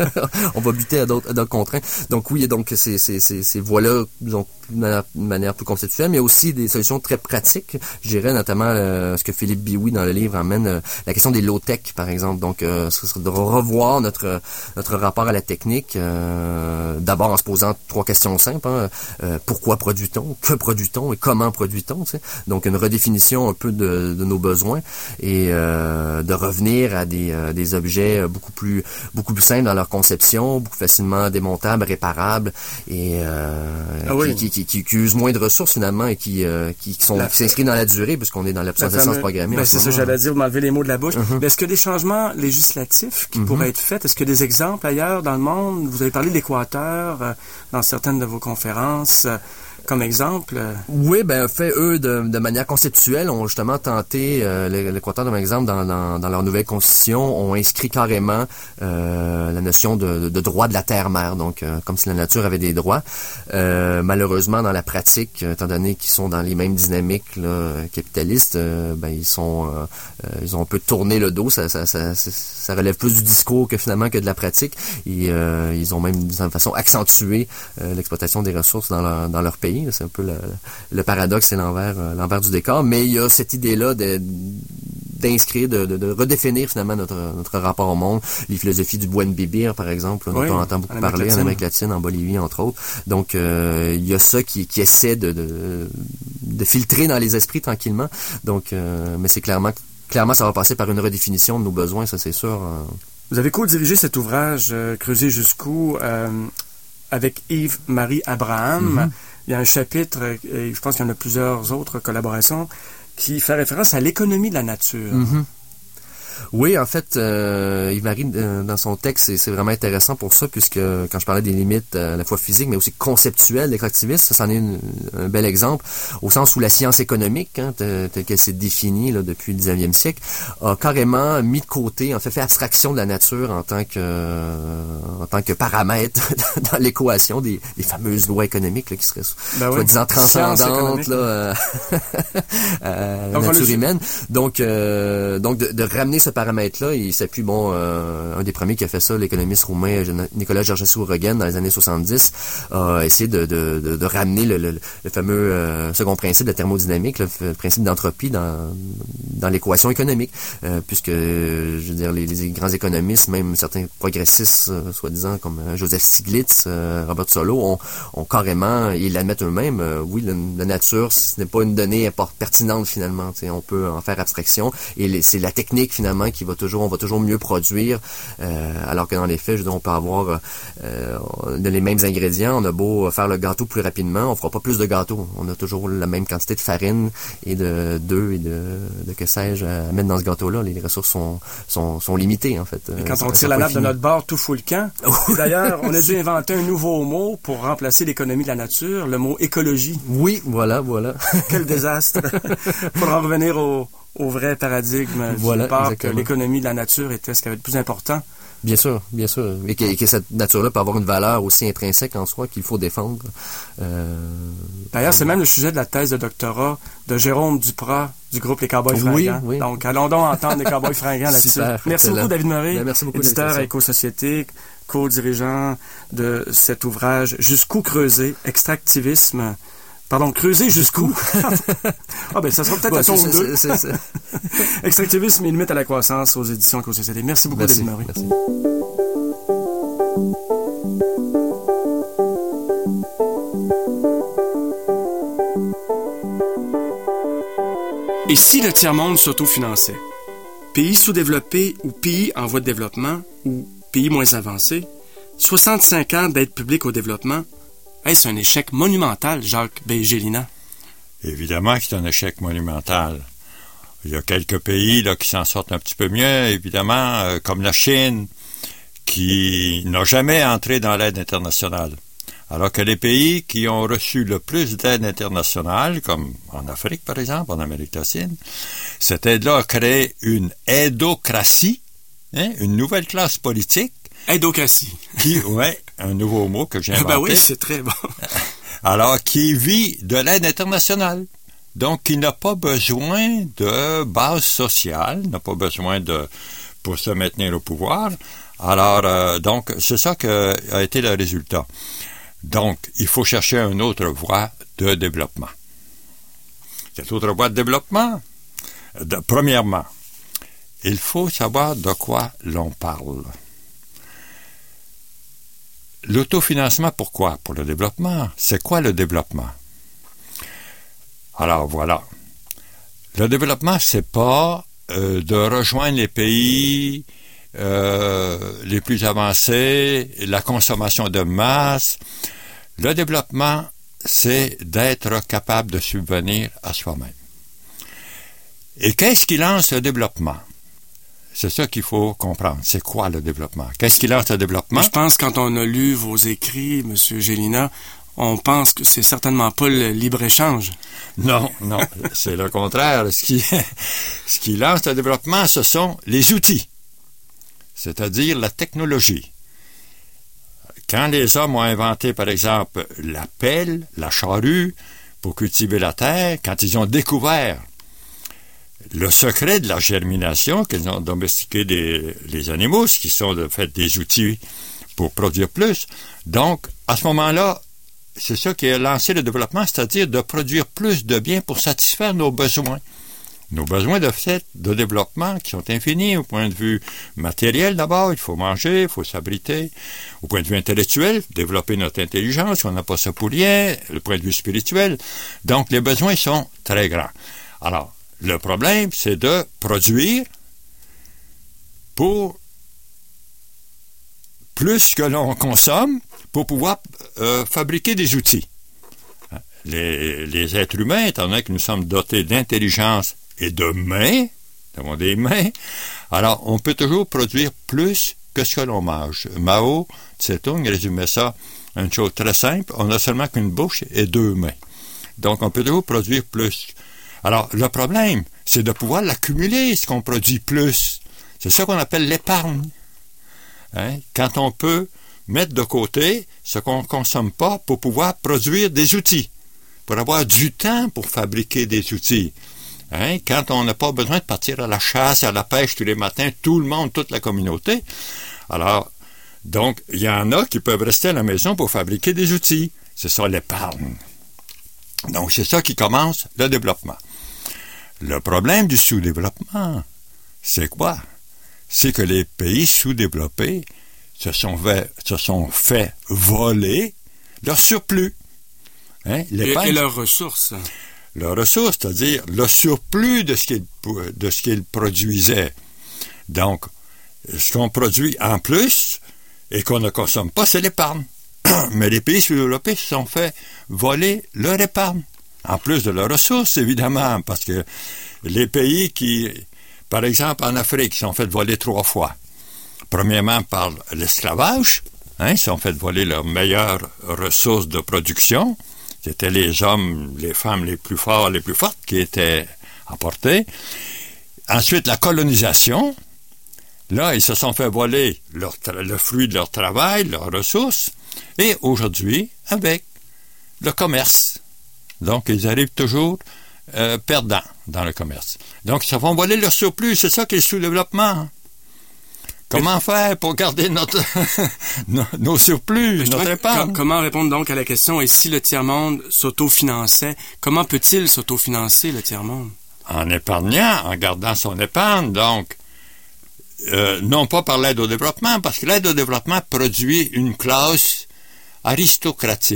on va buter à d'autres, à d'autres contraintes. Donc oui, donc ces, ces, ces, ces voies-là, disons, d'une manière, manière plus conceptuelle, mais il y a aussi des solutions très pratiques. Je dirais notamment euh, ce que Philippe Biouy dans le livre amène, euh, la question des low-tech, par exemple. Donc, euh, ce serait de revoir notre notre rapport à la technique, euh, d'abord en se posant trois questions simples. Hein. Euh, pourquoi produit-on? Que produit-on? Et comment produit-on? Tu sais? Donc, une redéfinition un peu de, de nos besoins et euh, de revenir à des, euh, des objets beaucoup plus beaucoup plus simples dans leur conception, beaucoup facilement démontables, réparables et euh, ah oui. qui, qui, qui, qui usent moins de ressources finalement et qui, euh, qui, sont, la, qui s'inscrivent dans la durée puisqu'on est dans l'obsolescence programmée. Ben, c'est ça, j'allais dire, vous m'enlevez les mots de la bouche. Uh-huh. Mais est-ce qu'il y a des changements législatifs qui uh-huh. pourraient être faits? Est-ce qu'il y a des exemples ailleurs dans le monde? Vous avez parlé de l'Équateur euh, dans certaines de vos conférences. Euh, Comme exemple? Oui, ben fait eux de, de manière conceptuelle ont justement tenté euh, l'Équateur, comme exemple, dans, dans, dans leur nouvelle constitution, ont inscrit carrément euh, la notion de, de droit de la terre-mère, donc euh, comme si la nature avait des droits. Euh, malheureusement, dans la pratique, étant donné qu'ils sont dans les mêmes dynamiques là, capitalistes, euh, ben ils sont euh, ils ont un peu tourné le dos. Ça, ça, ça, ça relève plus du discours que finalement que de la pratique. Et euh, ils ont même d'une façon accentué euh, l'exploitation des ressources dans leur, dans leur pays. C'est un peu le, le paradoxe et l'envers, euh, l'envers du décor. Mais il y a cette idée-là de, d'inscrire, de, de, de redéfinir finalement notre, notre rapport au monde. Les philosophies du buen vivir, par exemple, dont oui, on entend beaucoup parler en Amérique latine, en Bolivie, entre autres. Donc, euh, il y a ça qui, qui essaie de, de, de filtrer dans les esprits tranquillement. Donc, euh, mais c'est clairement, clairement, ça va passer par une redéfinition de nos besoins, ça c'est sûr. Vous avez co-dirigé cet ouvrage, euh, Creuser jusqu'où, euh, avec Yves-Marie Abraham. Mm-hmm. Il y a un chapitre, et je pense qu'il y en a plusieurs autres collaborations, qui fait référence à l'économie de la nature. Mm-hmm. Oui, en fait, euh, Yves-Marie, euh, dans son texte, c'est, c'est vraiment intéressant pour ça, puisque quand je parlais des limites euh, à la fois physiques, mais aussi conceptuelles des l'extractivisme, ça en est une, un bel exemple, au sens où la science économique, hein, telle, telle qu'elle s'est définie là, depuis le dix-neuvième siècle, a carrément mis de côté, en fait, fait abstraction de la nature en tant que euh, en tant que paramètre dans l'équation des, des fameuses lois économiques là, qui seraient ben soi-disant oui. transcendantes là, euh, à la nature humaine. Donc, euh, donc de, de ramener ce paramètre-là, il s'appuie, bon, euh, un des premiers qui a fait ça, l'économiste roumain Nicolas Georgescu-Roegen, dans les années soixante-dix, a essayé de, de, de, de ramener le, le, le fameux euh, second principe de thermodynamique, le, le principe d'entropie dans, dans l'équation économique, euh, puisque, je veux dire, les, les grands économistes, même certains progressistes, euh, soi-disant, comme euh, Joseph Stiglitz, euh, Robert Solow, ont, ont carrément, ils l'admettent eux-mêmes, euh, oui, la, la nature, ce n'est pas une donnée pertinente, finalement, on peut en faire abstraction, et les, c'est la technique, finalement, qui va toujours, on va toujours mieux produire, euh, alors que dans les faits, je veux dire, on peut avoir euh, les mêmes ingrédients, on a beau faire le gâteau plus rapidement, on fera pas plus de gâteau, on a toujours la même quantité de farine et de d'œufs et de, de que sais-je à mettre dans ce gâteau-là, les ressources sont sont, sont limitées en fait. Et quand on tire la nappe de notre bord, tout fout le camp. D'ailleurs, on a dû inventer un nouveau mot pour remplacer l'économie de la nature, le mot écologie. Oui, voilà, voilà. Quel désastre. Faudra revenir au au vrai paradigme voilà, du part exactement. Que l'économie de la nature était ce qui avait de plus important. Bien sûr, bien sûr. Et que, et que cette nature-là peut avoir une valeur aussi intrinsèque en soi qu'il faut défendre. Euh... D'ailleurs, c'est même le sujet de la thèse de doctorat de Jérôme Duprat du groupe Les Cowboys Fringants. Oui, oui. Donc, allons donc entendre les Cowboys Fringants là-dessus. Super, merci excellent. beaucoup, David Murray, ben, merci beaucoup, éditeur à Éco-Société, co-dirigeant de cet ouvrage Jusqu'où creuser, extractivisme. Pardon, creuser jusqu'où? Ah ben, ça sera peut-être ouais, la tombe deux. C'est, c'est, c'est. Extractivisme et limite à la croissance aux éditions Éco-Société. Merci beaucoup, David Murray. Merci. Et si le tiers-monde s'autofinançait? Pays sous-développés ou pays en voie de développement ou pays moins avancés, soixante-cinq ans d'aide publique au développement, est-ce un échec monumental, Jacques B. Gélina? Évidemment que c'est un échec monumental. Il y a quelques pays là, qui s'en sortent un petit peu mieux, évidemment, euh, comme la Chine, qui n'a jamais entré dans l'aide internationale. Alors que les pays qui ont reçu le plus d'aide internationale, comme en Afrique par exemple, en Amérique latine, cette aide-là a créé une aidocratie, hein, une nouvelle classe politique. Aidocratie. Qui, ouais, un nouveau mot que j'ai inventé. Ben oui, c'est très bon. Alors, qui vit de l'aide internationale. Donc, qui n'a pas besoin de base sociale, n'a pas besoin de pour se maintenir au pouvoir. Alors, euh, donc, c'est ça que a été le résultat. Donc, il faut chercher une autre voie de développement. Cette autre voie de développement, de, premièrement, il faut savoir de quoi l'on parle. L'autofinancement, pourquoi? Pour le développement. C'est quoi le développement? Alors, voilà. Le développement, c'est pas euh, de rejoindre les pays euh, les plus avancés, la consommation de masse. Le développement, c'est d'être capable de subvenir à soi-même. Et qu'est-ce qui lance le développement? C'est ça qu'il faut comprendre. C'est quoi le développement? Qu'est-ce qui lance le développement? Je pense, quand on a lu vos écrits, M. Gélina, on pense que c'est certainement pas le libre-échange. Non, non, c'est le contraire. Ce qui, ce qui lance le développement, ce sont les outils, c'est-à-dire la technologie. Quand les hommes ont inventé, par exemple, la pelle, la charrue, pour cultiver la terre, quand ils ont découvert le secret de la germination, qu'ils ont domestiqué des, les animaux, ce qui sont de fait des outils pour produire plus. Donc, à ce moment-là, c'est ça qui a lancé le développement, c'est-à-dire de produire plus de biens pour satisfaire nos besoins. Nos besoins de fait de développement qui sont infinis au point de vue matériel d'abord, il faut manger, il faut s'abriter. Au point de vue intellectuel, développer notre intelligence, on n'a pas ça pour rien, le point de vue spirituel. Donc, les besoins sont très grands. Alors, le problème, c'est de produire pour plus que l'on consomme pour pouvoir euh, fabriquer des outils. Les, les êtres humains, étant donné que nous sommes dotés d'intelligence et de mains, nous avons des mains, alors on peut toujours produire plus que ce que l'on mange. Mao Tse-tung résumait ça une chose très simple, on n'a seulement qu'une bouche et deux mains. Donc on peut toujours produire plus. Alors, le problème, c'est de pouvoir l'accumuler, ce qu'on produit plus. C'est ça qu'on appelle l'épargne. Hein? Quand on peut mettre de côté ce qu'on ne consomme pas pour pouvoir produire des outils, pour avoir du temps pour fabriquer des outils. Hein? Quand on n'a pas besoin de partir à la chasse, à la pêche tous les matins, tout le monde, toute la communauté. Alors, donc, il y en a qui peuvent rester à la maison pour fabriquer des outils. C'est ça l'épargne. Donc, c'est ça qui commence le développement. Le problème du sous-développement, c'est quoi? C'est que les pays sous-développés se sont fait, se sont fait voler leur surplus. Hein? Et, et leurs ressources. Leurs ressources, c'est-à-dire le surplus de ce qu'ils, de ce qu'ils produisaient. Donc, ce qu'on produit en plus et qu'on ne consomme pas, c'est l'épargne. Mais les pays sous-développés se sont fait voler leur épargne. En plus de leurs ressources, évidemment, parce que les pays qui, par exemple, en Afrique, se sont fait voler trois fois. Premièrement, par l'esclavage, hein, ils se sont fait voler leurs meilleures ressources de production. C'était les hommes, les femmes les plus forts, les plus fortes qui étaient emportés. Ensuite, la colonisation. Là, ils se sont fait voler leur tra- le fruit de leur travail, leurs ressources. Et aujourd'hui, avec le commerce. Donc, ils arrivent toujours euh, perdants dans le commerce. Donc, ils se font voler leur surplus. C'est ça qui est le sous-développement. Comment faire pour garder notre nos, nos surplus, Mais notre épargne? Com- comment répondre donc à la question, et si le tiers-monde s'autofinançait, comment peut-il s'autofinancer, le tiers-monde? En épargnant, en gardant son épargne, donc, euh, non pas par l'aide au développement, parce que l'aide au développement produit une classe aristocratique,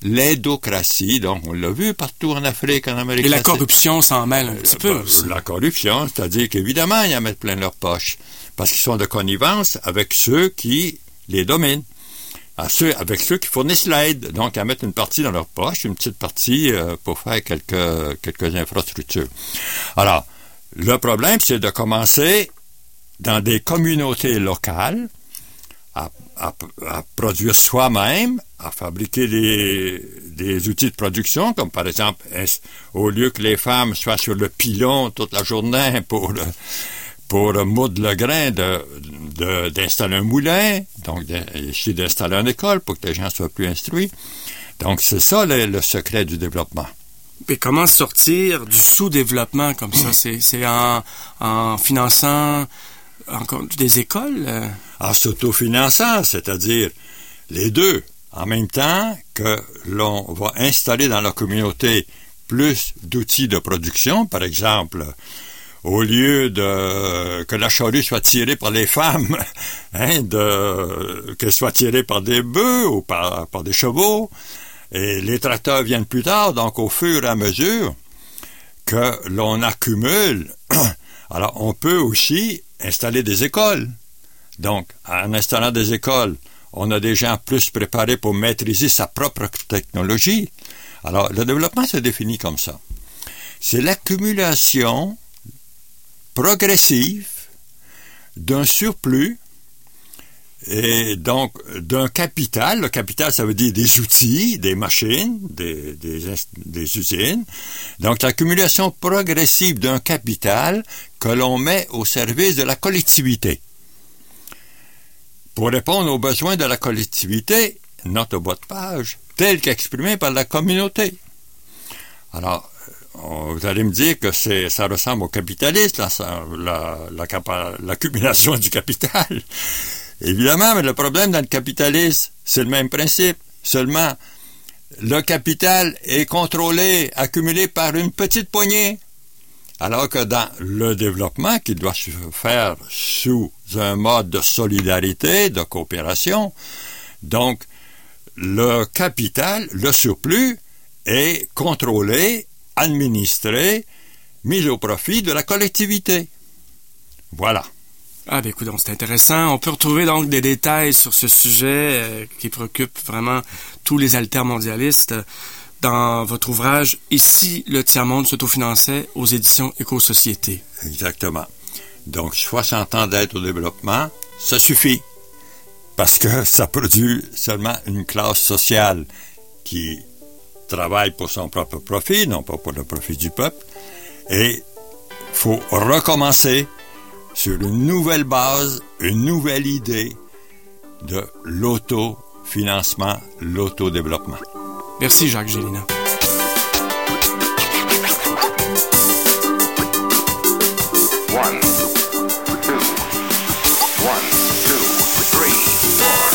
l'aidocratie. Donc, on l'a vu partout en Afrique, en Amérique. Et la corruption s'en mêle un petit peu aussi. La corruption, c'est-à-dire qu'évidemment, ils en mettent plein leur poche. Parce qu'ils sont de connivence avec ceux qui les dominent. À ceux, avec ceux qui fournissent l'aide. Donc, à mettre une partie dans leur poche, une petite partie euh, pour faire quelques, quelques infrastructures. Alors, le problème, c'est de commencer dans des communautés locales à, à, à produire soi-même, à fabriquer des, des outils de production, comme par exemple, au lieu que les femmes soient sur le pilon toute la journée pour, pour moudre le grain, de, de, d'installer un moulin, donc ici d'installer une école pour que les gens soient plus instruits. Donc c'est ça le, le secret du développement. Mais comment sortir du sous-développement comme ça? C'est, c'est en, en finançant encore des écoles? Euh... En s'autofinançant, c'est-à-dire les deux, en même temps que l'on va installer dans la communauté plus d'outils de production, par exemple, au lieu de que la charrue soit tirée par les femmes, hein, de, qu'elle soit tirée par des bœufs ou par, par des chevaux, et les tracteurs viennent plus tard, donc au fur et à mesure que l'on accumule, alors on peut aussi installer des écoles. Donc, en installant des écoles, on a des gens plus préparés pour maîtriser sa propre technologie. Alors, le développement se définit comme ça. C'est l'accumulation progressive d'un surplus et donc d'un capital. Le capital, ça veut dire des outils, des machines, des, des, des usines. Donc, l'accumulation progressive d'un capital que l'on met au service de la collectivité. Pour répondre aux besoins de la collectivité, notre bas de page, tel qu'exprimé par la communauté. Alors, vous allez me dire que c'est, ça ressemble au capitalisme, la, la, la, l'accumulation du capital. Évidemment, mais le problème dans le capitalisme, c'est le même principe. Seulement, le capital est contrôlé, accumulé par une petite poignée. Alors que dans le développement, qui doit se faire sous un mode de solidarité, de coopération, donc le capital, le surplus, est contrôlé, administré, mis au profit de la collectivité. Voilà. Ah, ben écoute, donc c'est intéressant. On peut retrouver donc des détails sur ce sujet euh, qui préoccupe vraiment tous les altermondialistes dans votre ouvrage « Ici, le tiers-monde s'autofinançait » aux éditions Éco-Société. Exactement. Donc, soixante ans d'aide au développement, ça suffit. Parce que ça produit seulement une classe sociale qui travaille pour son propre profit, non pas pour le profit du peuple. Et il faut recommencer sur une nouvelle base, une nouvelle idée de l'autofinancement, l'autodéveloppement. Merci Jacques Gélinas. One, two, one, two, three, four.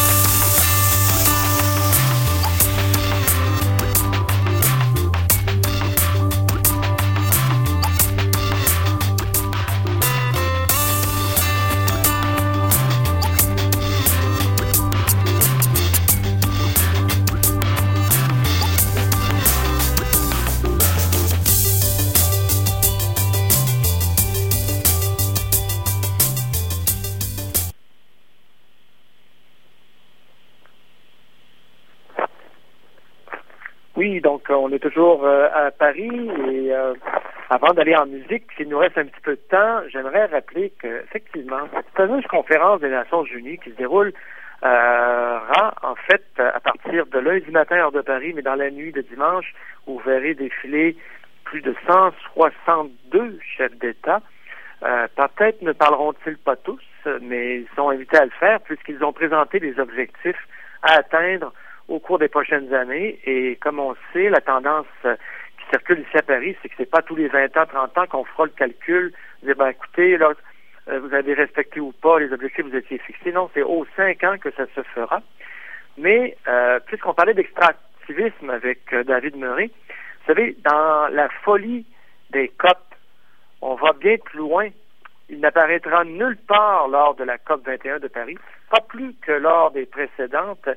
Oui, donc on est toujours euh, à Paris et euh, avant d'aller en musique, s'il nous reste un petit peu de temps, j'aimerais rappeler que effectivement, cette fameuse conférence des Nations Unies qui se déroule euh, en fait à partir de lundi matin heure de Paris, mais dans la nuit de dimanche, où vous verrez défiler plus de cent soixante-deux chefs d'État. Euh, peut-être ne parleront-ils pas tous, mais ils sont invités à le faire puisqu'ils ont présenté des objectifs à atteindre au cours des prochaines années. Et comme on sait, la tendance euh, qui circule ici à Paris, c'est que c'est pas tous les vingt ans, trente ans qu'on fera le calcul, dire, ben écoutez, là, euh, vous avez respecté ou pas les objectifs que vous étiez fixés. Non, c'est aux cinq ans que ça se fera. Mais, euh, puisqu'on parlait d'extractivisme avec euh, David Murray, vous savez, dans la folie des C O P, on va bien plus loin. Il n'apparaîtra nulle part lors de la C O P vingt et un de Paris, pas plus que lors des précédentes,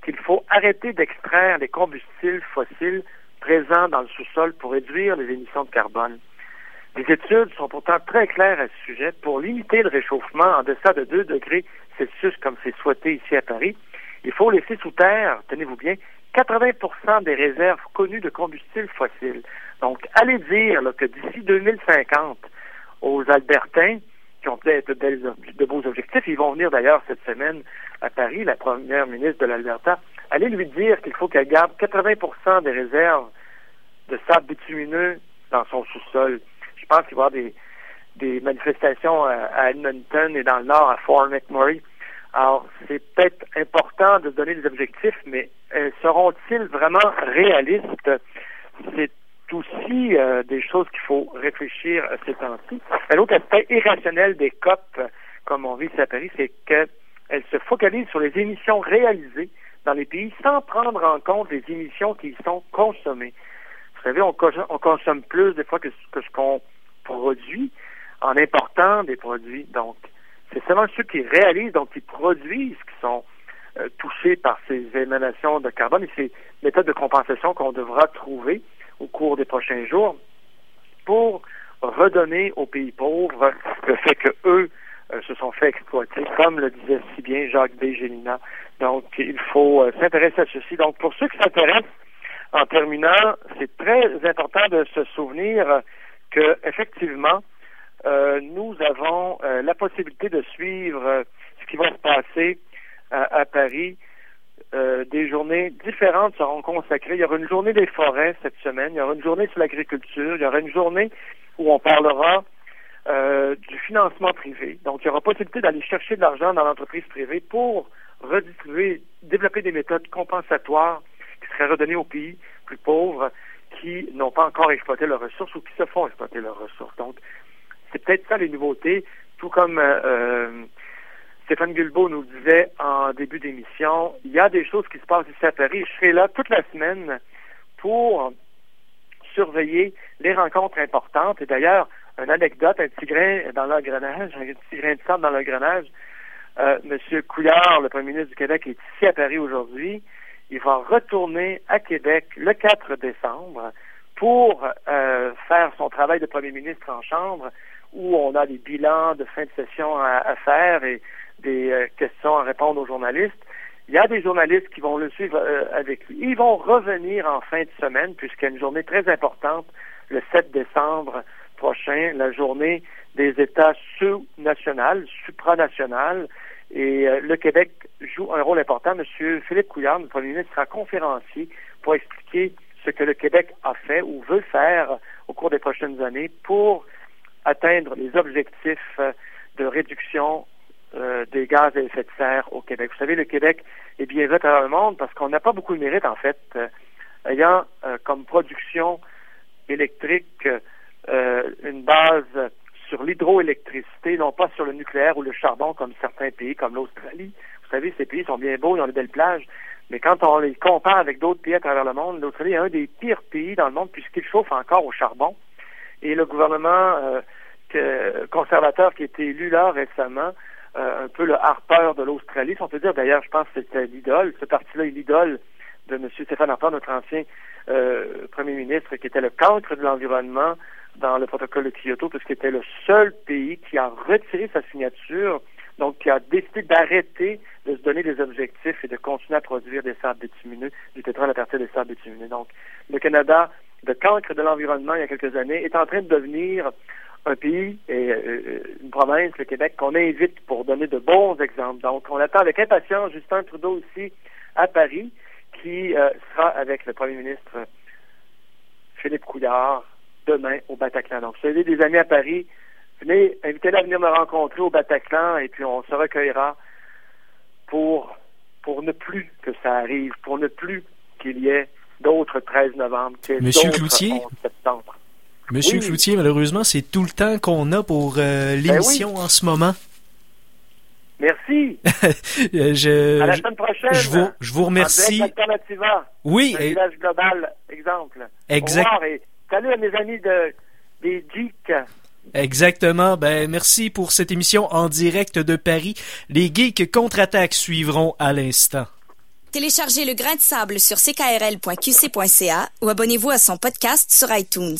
qu'il faut arrêter d'extraire les combustibles fossiles présents dans le sous-sol pour réduire les émissions de carbone. Les études sont pourtant très claires à ce sujet. Pour limiter le réchauffement en deçà de deux degrés Celsius, comme c'est souhaité ici à Paris, il faut laisser sous terre, tenez-vous bien, quatre-vingts pour cent des réserves connues de combustibles fossiles. Donc, allez dire là, que d'ici deux mille cinquante, aux Albertains, qui ont peut-être de, de beaux objectifs, ils vont venir d'ailleurs cette semaine à Paris, la première ministre de l'Alberta, allez lui dire qu'il faut qu'elle garde quatre-vingts pour cent des réserves de sable bitumineux dans son sous-sol. Je pense qu'il va y avoir des, des manifestations à, à Edmonton et dans le nord, à Fort McMurray. Alors, c'est peut-être important de donner des objectifs, mais euh, seront-ils vraiment réalistes? C'est aussi euh, des choses qu'il faut réfléchir à ces temps-ci. Un autre aspect irrationnel des C O P, comme on vit ici à Paris, c'est qu'elles se focalisent sur les émissions réalisées dans les pays sans prendre en compte les émissions qui y sont consommées. Vous savez, on, co- on consomme plus des fois que, que ce qu'on produit en important des produits. Donc, c'est seulement ceux qui réalisent, donc qui produisent, qui sont euh, touchés par ces émanations de carbone et ces méthodes de compensation qu'on devra trouver au cours des prochains jours pour redonner aux pays pauvres le fait que eux euh, se sont fait exploiter, comme le disait si bien Jacques B. Gélinas. Donc, il faut euh, s'intéresser à ceci. Donc, pour ceux qui s'intéressent, en terminant, c'est très important de se souvenir que, effectivement, euh, nous avons euh, la possibilité de suivre euh, ce qui va se passer à, à Paris. Euh, des journées différentes seront consacrées. Il y aura une journée des forêts cette semaine, il y aura une journée sur l'agriculture, il y aura une journée où on parlera euh, du financement privé. Donc, il y aura possibilité d'aller chercher de l'argent dans l'entreprise privée pour redistribuer, développer des méthodes compensatoires qui seraient redonnées aux pays plus pauvres qui n'ont pas encore exploité leurs ressources ou qui se font exploiter leurs ressources. Donc, c'est peut-être ça les nouveautés, tout comme euh, euh, Stéphane Guilbeault nous disait en début d'émission, il y a des choses qui se passent ici à Paris. Je serai là toute la semaine pour surveiller les rencontres importantes. Et d'ailleurs, une anecdote, un petit grain dans l'engrenage, un petit grain de sable dans l'engrenage. Euh, Monsieur Couillard, le premier ministre du Québec, est ici à Paris aujourd'hui. Il va retourner à Québec le quatre décembre pour euh, faire son travail de premier ministre en chambre, où on a des bilans de fin de session à, à faire et des euh, questions à répondre aux journalistes. Il y a des journalistes qui vont le suivre euh, avec lui. Ils vont revenir en fin de semaine, puisqu'il y a une journée très importante, le sept décembre prochain, la journée des États sous-nationaux, supranationaux. Et euh, le Québec joue un rôle important. Monsieur Philippe Couillard, le premier ministre, sera conférencier pour expliquer ce que le Québec a fait ou veut faire au cours des prochaines années pour atteindre les objectifs de réduction euh, des gaz à effet de serre au Québec. Vous savez, le Québec est bien vu à travers le monde parce qu'on n'a pas beaucoup de mérite, en fait, euh, ayant euh, comme production électrique euh, une base sur l'hydroélectricité, non pas sur le nucléaire ou le charbon comme certains pays, comme l'Australie. Vous savez, ces pays sont bien beaux, ils ont de belles plages, mais quand on les compare avec d'autres pays à travers le monde, l'Australie est un des pires pays dans le monde puisqu'il chauffe encore au charbon. Et le gouvernement euh, que, conservateur qui a été élu là récemment, euh, un peu le harpeur de l'Australie, si on peut dire, d'ailleurs, je pense que c'était l'idole, ce parti-là est l'idole de M. Stéphane Harper, notre ancien euh, premier ministre, qui était le cancre de l'environnement dans le protocole de Kyoto, puisqu'il était le seul pays qui a retiré sa signature, donc qui a décidé d'arrêter de se donner des objectifs et de continuer à produire des sables bitumineux, du pétrole à partir des sables bitumineux. Donc, le Canada, de cancre de l'environnement il y a quelques années, est en train de devenir un pays et euh, une province, le Québec, qu'on invite pour donner de bons exemples. Donc, on attend avec impatience Justin Trudeau ici à Paris, qui euh, sera avec le premier ministre Philippe Couillard demain au Bataclan. Donc, si vous avez des amis à Paris, venez, invitez-les à venir me rencontrer au Bataclan et puis on se recueillera pour, pour ne plus que ça arrive, pour ne plus qu'il y ait d'autres treize novembre, qu'il y ait Monsieur d'autres Cloutier? onze septembre. Monsieur Oui. Cloutier, malheureusement, c'est tout le temps qu'on a pour euh, l'émission Ben oui. en ce moment. Merci. je, À la je- semaine prochaine. je vous, je vous remercie. En direct d'Alternativa. Oui, Un et- village global, exemple. Exact. Au revoir et salut à mes amis de, des geeks. Exactement. Ben, merci pour cette émission en direct de Paris. Les geeks contre-attaque suivront à l'instant. Téléchargez Le Grain de Sable sur c k r l point q c point c a ou abonnez-vous à son podcast sur iTunes.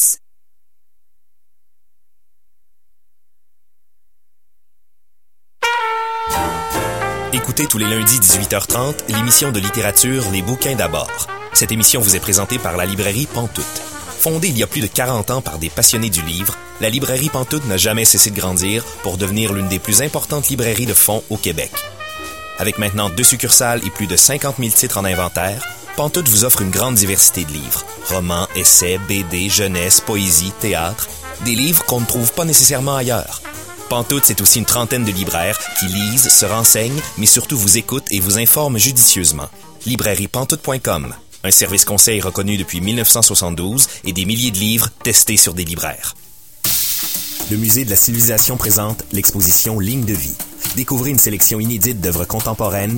Écoutez tous les lundis dix-huit heures trente l'émission de littérature Les Bouquins d'abord. Cette émission vous est présentée par la librairie Pantoute. Fondée il y a plus de quarante ans par des passionnés du livre, la librairie Pantoute n'a jamais cessé de grandir pour devenir l'une des plus importantes librairies de fond au Québec. Avec maintenant deux succursales et plus de cinquante mille titres en inventaire, Pantoute vous offre une grande diversité de livres. Romans, essais, B D, jeunesse, poésie, théâtre. Des livres qu'on ne trouve pas nécessairement ailleurs. Pantoute, c'est aussi une trentaine de libraires qui lisent, se renseignent, mais surtout vous écoutent et vous informent judicieusement. librairie pantoute point com, un service conseil reconnu depuis mille neuf cent soixante-douze et des milliers de livres testés sur des libraires. Le Musée de la Civilisation présente l'exposition Ligne de vie. Découvrez une sélection inédite d'œuvres contemporaines